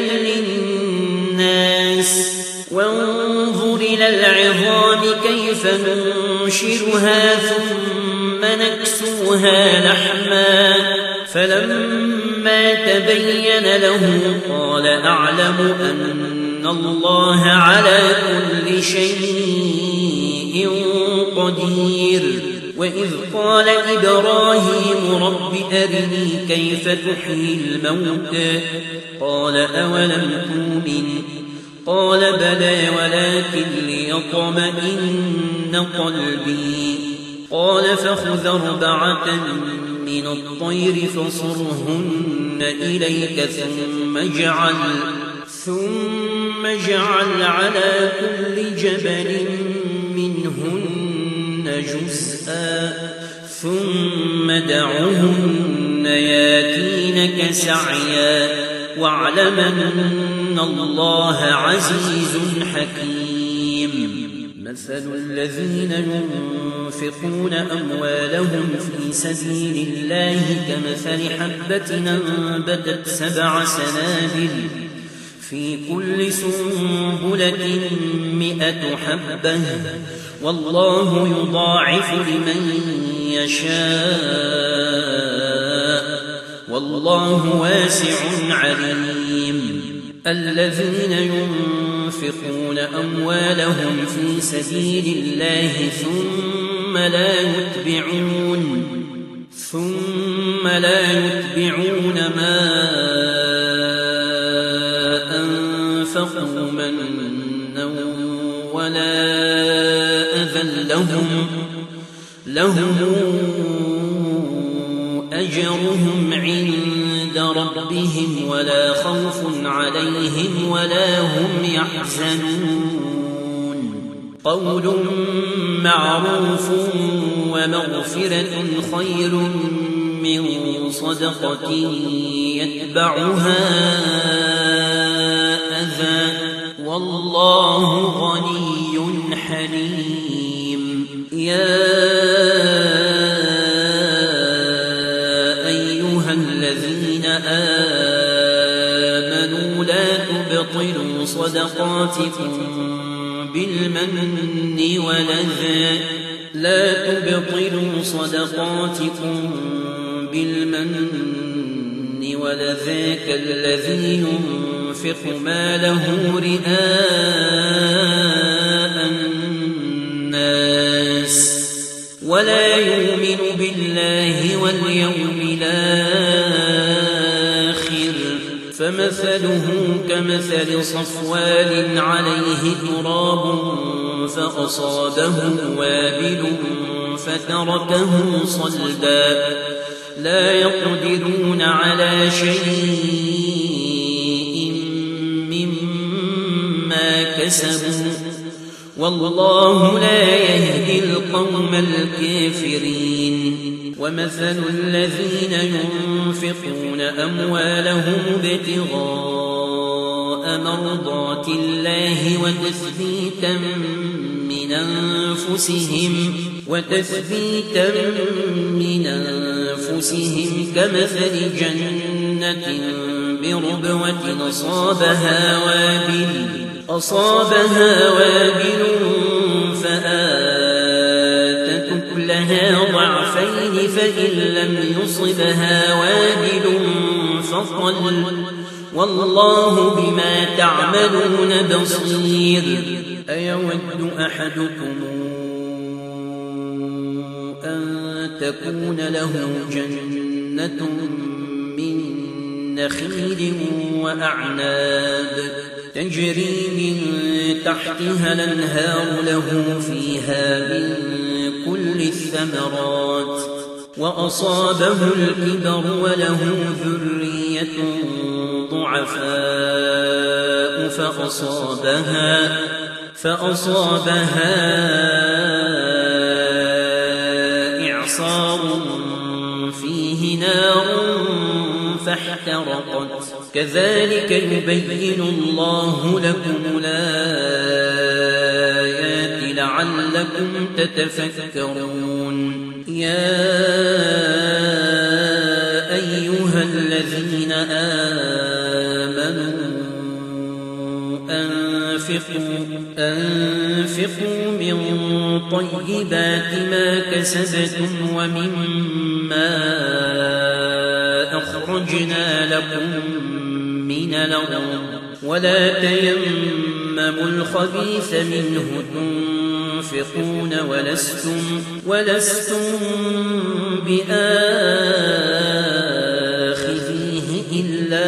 للناس وانظر إلى العظام كيف ننشرها ثم نكسوها لحما فلما تبين له قال أعلم أن الله على كل شيء قدير. وإذ قال إبراهيم رب أرني كيف تحيي الموتى قال أولم تؤمن قال بلى ولكن ليطمئن قلبي قال فخذ أربعة من الطير فصرهن إليك ثم اجعل ثم اجعل على كل جبل منهن جزءا ثم دعهن ياتينك سعيا واعلم أن الله عزيز حكيم. مثل الذين ينفقون أموالهم في سبيل الله كمثل حبة أنبتت سبع سنابل في كل سنبلة مئة حبة والله يضاعف لمن يشاء والله واسع عليم. الذين ينفقون أموالهم في سبيل الله ثم لا يتبعون ثم لا يتبعون ما أنفقوا منا ولا أذى لهم لهم أجرهم عند ربهم ولا خوف عليهم ولا هم يحزنون. قول معروف ومغفرة خير من صدقة يتبعها أذى والله غني حليم. يا أيها الذين آمنوا لا تبطلوا صدقاتكم بالمن والأذى لا تبطلوا صدقاتكم بالمن والأذى كالذي ينفق ماله رئاء الناس ولا يؤمن بالله واليوم الآخر فمثله كمثل صفوان عليه تراب فأصابه وابل فتركه صلدا لا يقدرون على شيء مما كسبوا والله لا يهدي القوم الكافرين. ومثل الذين ينفقون أموالهم ابتغاء مرضات الله وتثبيتا من أنفسهم وتثبيتا من أنفسهم كمثل جنة بربوة أصابها وابل أصابها وابل فآتت أكلها ضعفين فإن لم يصبها وابل فطل والله بما تعملون بصير. أيود أحدكم أن تكون له جنة من نخيل وأعناب تجري من تحتها الأنهار له فيها من كل الثمرات وأصابه الكبر وله ذرية ضعفاء فأصابها فأصابها إعصار فيه نار فاحترقت كذلك يبين الله لكم الآيات لعلكم تتفكرون. يا أيها الذين آمنوا أنفقوا, أنفقوا من طيبات ما كسبتم ومما أخرجنا لكم من الأرض ولا تيمموا الخبيث منه تنفقون ولستم, ولستم بآخذيه إلا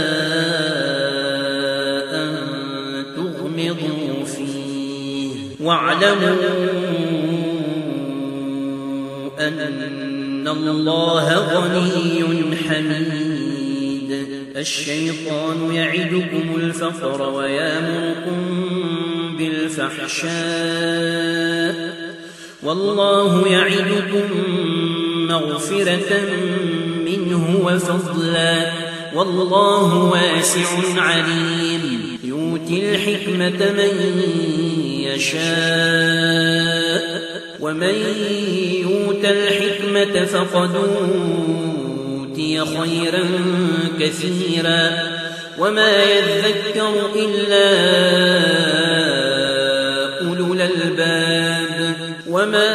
أن تغمضوا فيه واعلموا أن الله غني حميد. الشيطان يعدكم الفقر ويأمركم بالفحشاء والله يعدكم مغفرة منه وفضلا والله واسع عليم. يؤتي الحكمة من يشاء ومن يؤت الحكمة فقد أوتي خيرا كثيرا وما يذكر إلا أولو الألباب. وما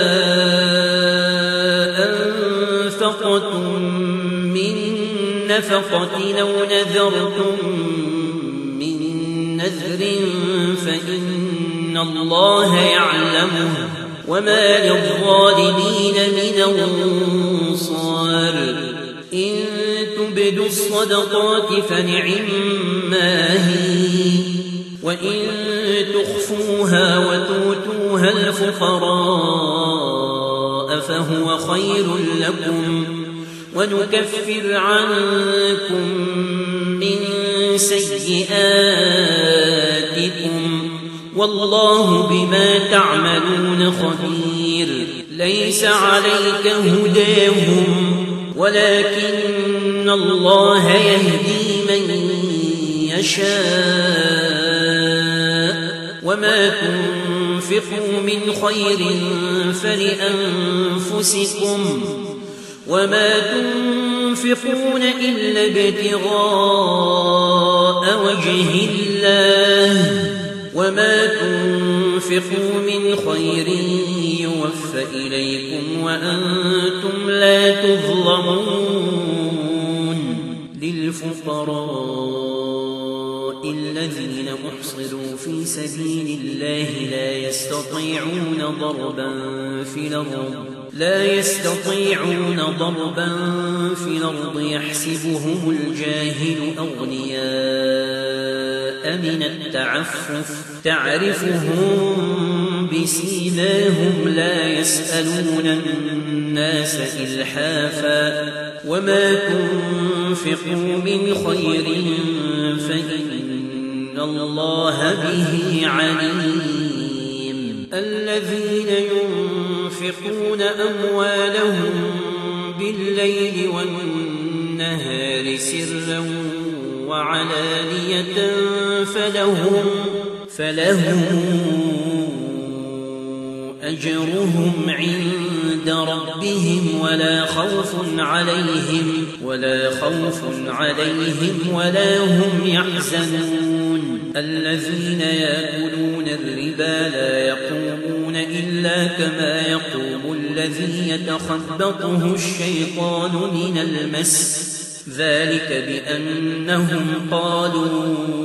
أنفقتم من نفقة أو نذرتم من نذر فإن الله يعلمه وما للظالمين من أنصار. إن تبدوا الصدقات فنعما هي وإن تخفوها وتؤتوها الفقراء فهو خير لكم ونكفر عنكم من سيئاتكم والله بما تعملون خبير ليس عليك هداهم ولكن الله يهدي من يشاء وما تنفقوا من خير فلأنفسكم وما تنفقون إلا ابتغاء وجه الله وما تنفقوا من خير يوفى إليكم وأنتم لا تظلمون للفقراء الذين أحصروا في سبيل الله لا يستطيعون ضربا في الأرض لا يستطيعون ضربا في الأرض يحسبهم الجاهل أغنياء من التعفف تعرفهم بسيماهم لا يسألون الناس إلحافا وما تنفقوا من خير فإن الله به عليم الذين ينفقون أموالهم بالليل والنهار سرا وعلانية فلهم فلهم أجرهم عند ربهم ولا خوف عليهم ولا خوف عليهم ولا هم يحزنون الذين يأكلون الربا لا يقومون إلا كما يقوم الذي يتخبطه الشيطان من المس ذلك بأنهم قالوا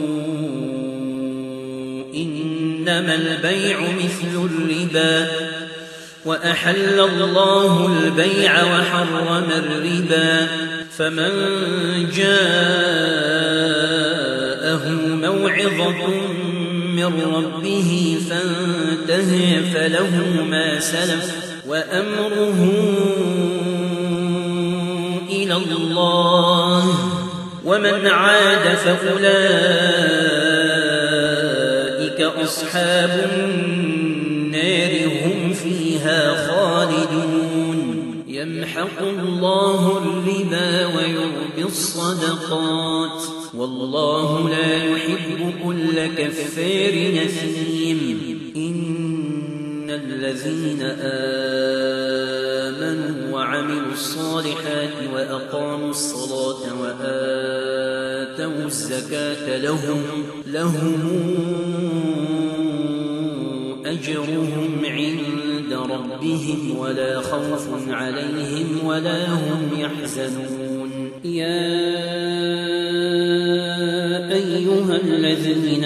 إنما البيع مثل الربا وأحل الله البيع وحرم الربا فمن جاءه موعظة من ربه فانتهى فله ما سلف وأمره إلى الله ومن عاد فأولئك أصحاب النار هم فيها خالدون يمحق الله الربا ويربي الصدقات والله لا يحب كل كفار نثيم إن الذين آمنوا وعملوا الصالحات وأقاموا الصلاة وآتوا الزكاة لهم لهم أجرهم عند ربهم ولا خوف عليهم ولا هم يحزنون يا أيها الذين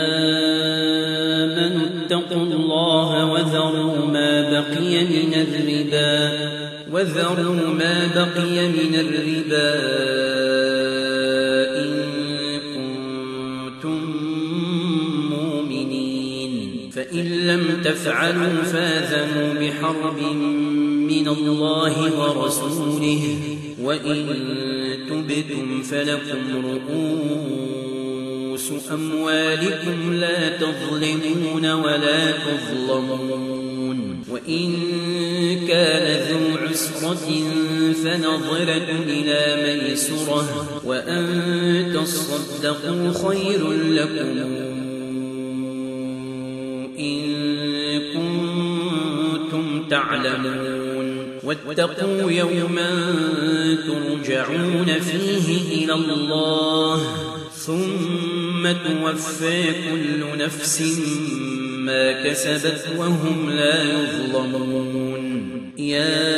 آمنوا اتقوا الله وذروا ما بقي من الربا وذروا ما بقي من الربا إن كنتم مؤمنين فإن لم تفعلوا فاذنوا بحرب من الله ورسوله وإن تبتم فلكم رؤوس أموالكم لا تظلمون ولا تظلمون وإن كان ذو عسرة فنظرة إلى ميسرة وأن تصدقوا خير لكم إن كنتم تعلمون واتقوا يوما ترجعون فيه إلى الله ثم توفى كل نفس ما كسبت وهم لا يظلمون يا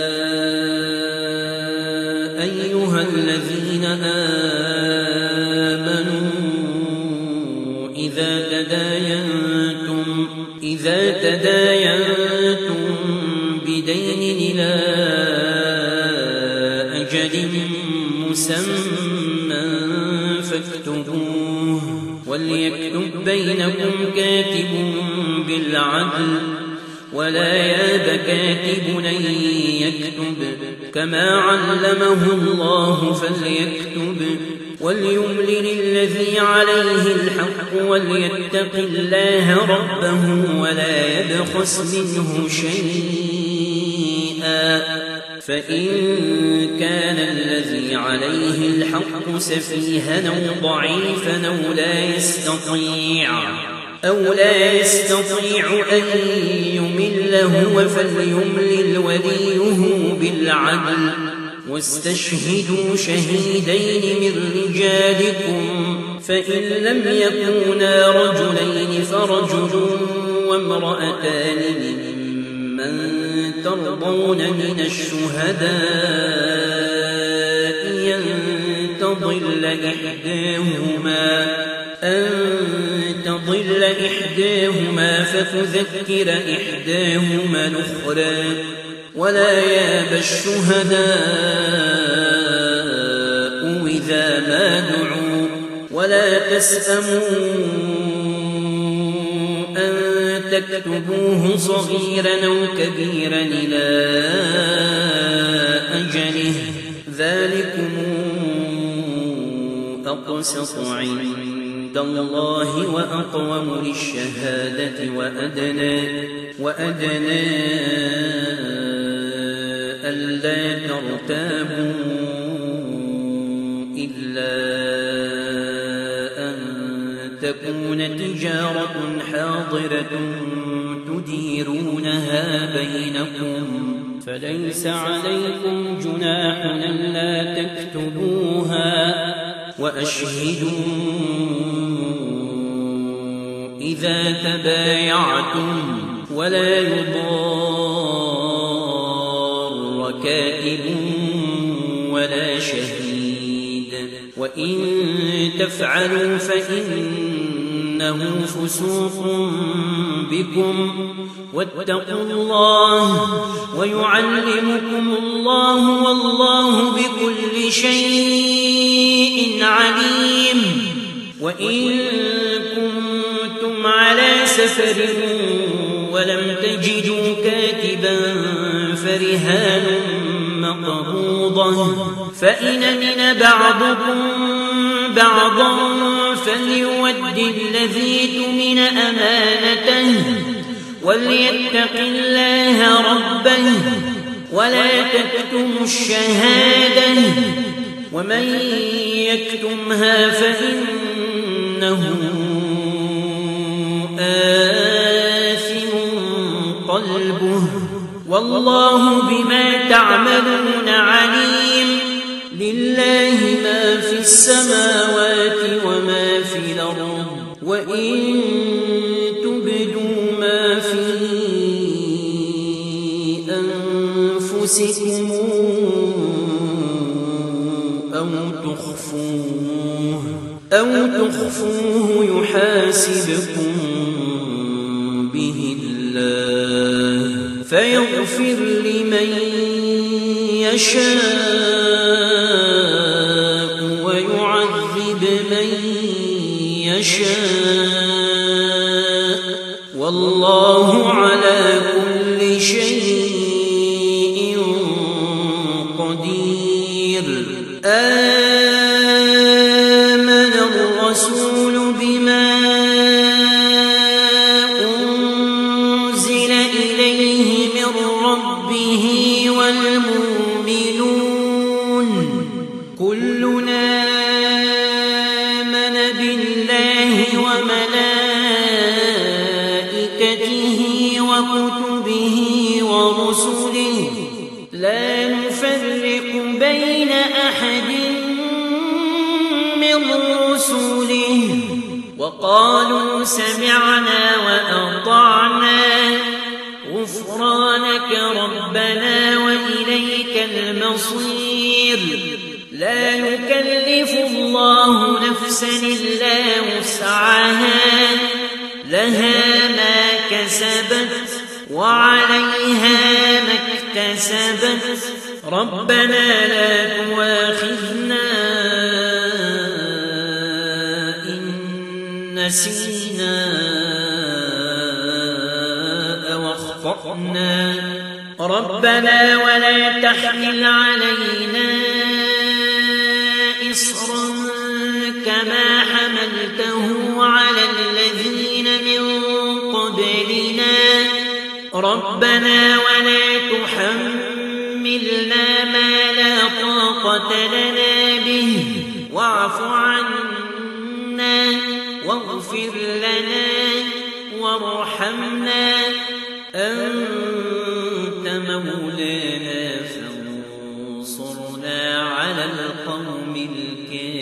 أيها الذين آمنوا إذا تداينتم إذا تداينتم بدين إلى أجل مسمى فاكتبوه وليكتب بينكم كاتب بالعدل ولا ياب كاتب أن يكتب كما علمه الله فليكتب وليملل الذي عليه الحق وليتق الله ربه ولا يبخس منه شيئا فإن كان الذي عليه الحق سفيها أو ضعيفا أو لا يستطيع أو لا يستطيع أن يمل هو فليملل وليه بالعدل واستشهدوا شهيدين من رجالكم فإن لم يكونا رجلين فرجل وامرأتان ممن ترضون من الشهداء أن تضل إحداهما أن تضل إحداهما فتذكر إحداهما الأخرى ولا ياب الشهداء إذا ما دعوا ولا تسأموا أن تكتبوه صغيرا أو كبيرا إلى أجله ذلكم أقسط عند الله وأقوم للشهادة وأدنى وأدنى ألا ترتابوا إلا أن تكون تجارة حاضرة تديرونها بينكم فليس عليكم جناح ألا تكتبوها وأشهدوا إذا تبايعتم ولا يضار كاتب ولا شهيد وإن تفعلوا فإنه فسوق بكم واتقوا الله ويعلمكم الله والله بكل شيء عليم وإن كنتم على سفر ولم تجدوا كاتبا فرهان مقبوضة فإن من بعضكم بعضا فليود الذي تؤمن أمانته وليتق الله ربه ولا تكتموا الشهادة ومن يكتمها فإنه آثم قلبه والله بما تعملون عليم لله ما في السماوات وما في الأرض وإن تبدوا ما في أنفسكم أو تخفوه أو تخفوه يحاسبكم به الله فيغفر لمن يشاء ويعذب من يشاء والله على كل شيء قدير آمن الرسول بما أنزل إليه من ربه والمؤمنون كلنا آمن بالله وملائكته وكتبه ورسله لا نفرق بين أحد من رسله وقالوا سمعنا وأطعنا غفرانك ربنا وإليك المصير لا يكلف الله نفسا إلا وسعها لها ما كسبت وعليها ما اكتسبت ربنا لا تؤاخذنا إن نسينا أو أخطأنا ربنا ولا تحمل علينا إصرا كما حملته على الذين من قبلنا ربنا ولا تحملنا ما لا طاقة لنا به واعف عنا واغفر لنا وارحمنا أنت مولانا فانصرنا على القوم الكافرين.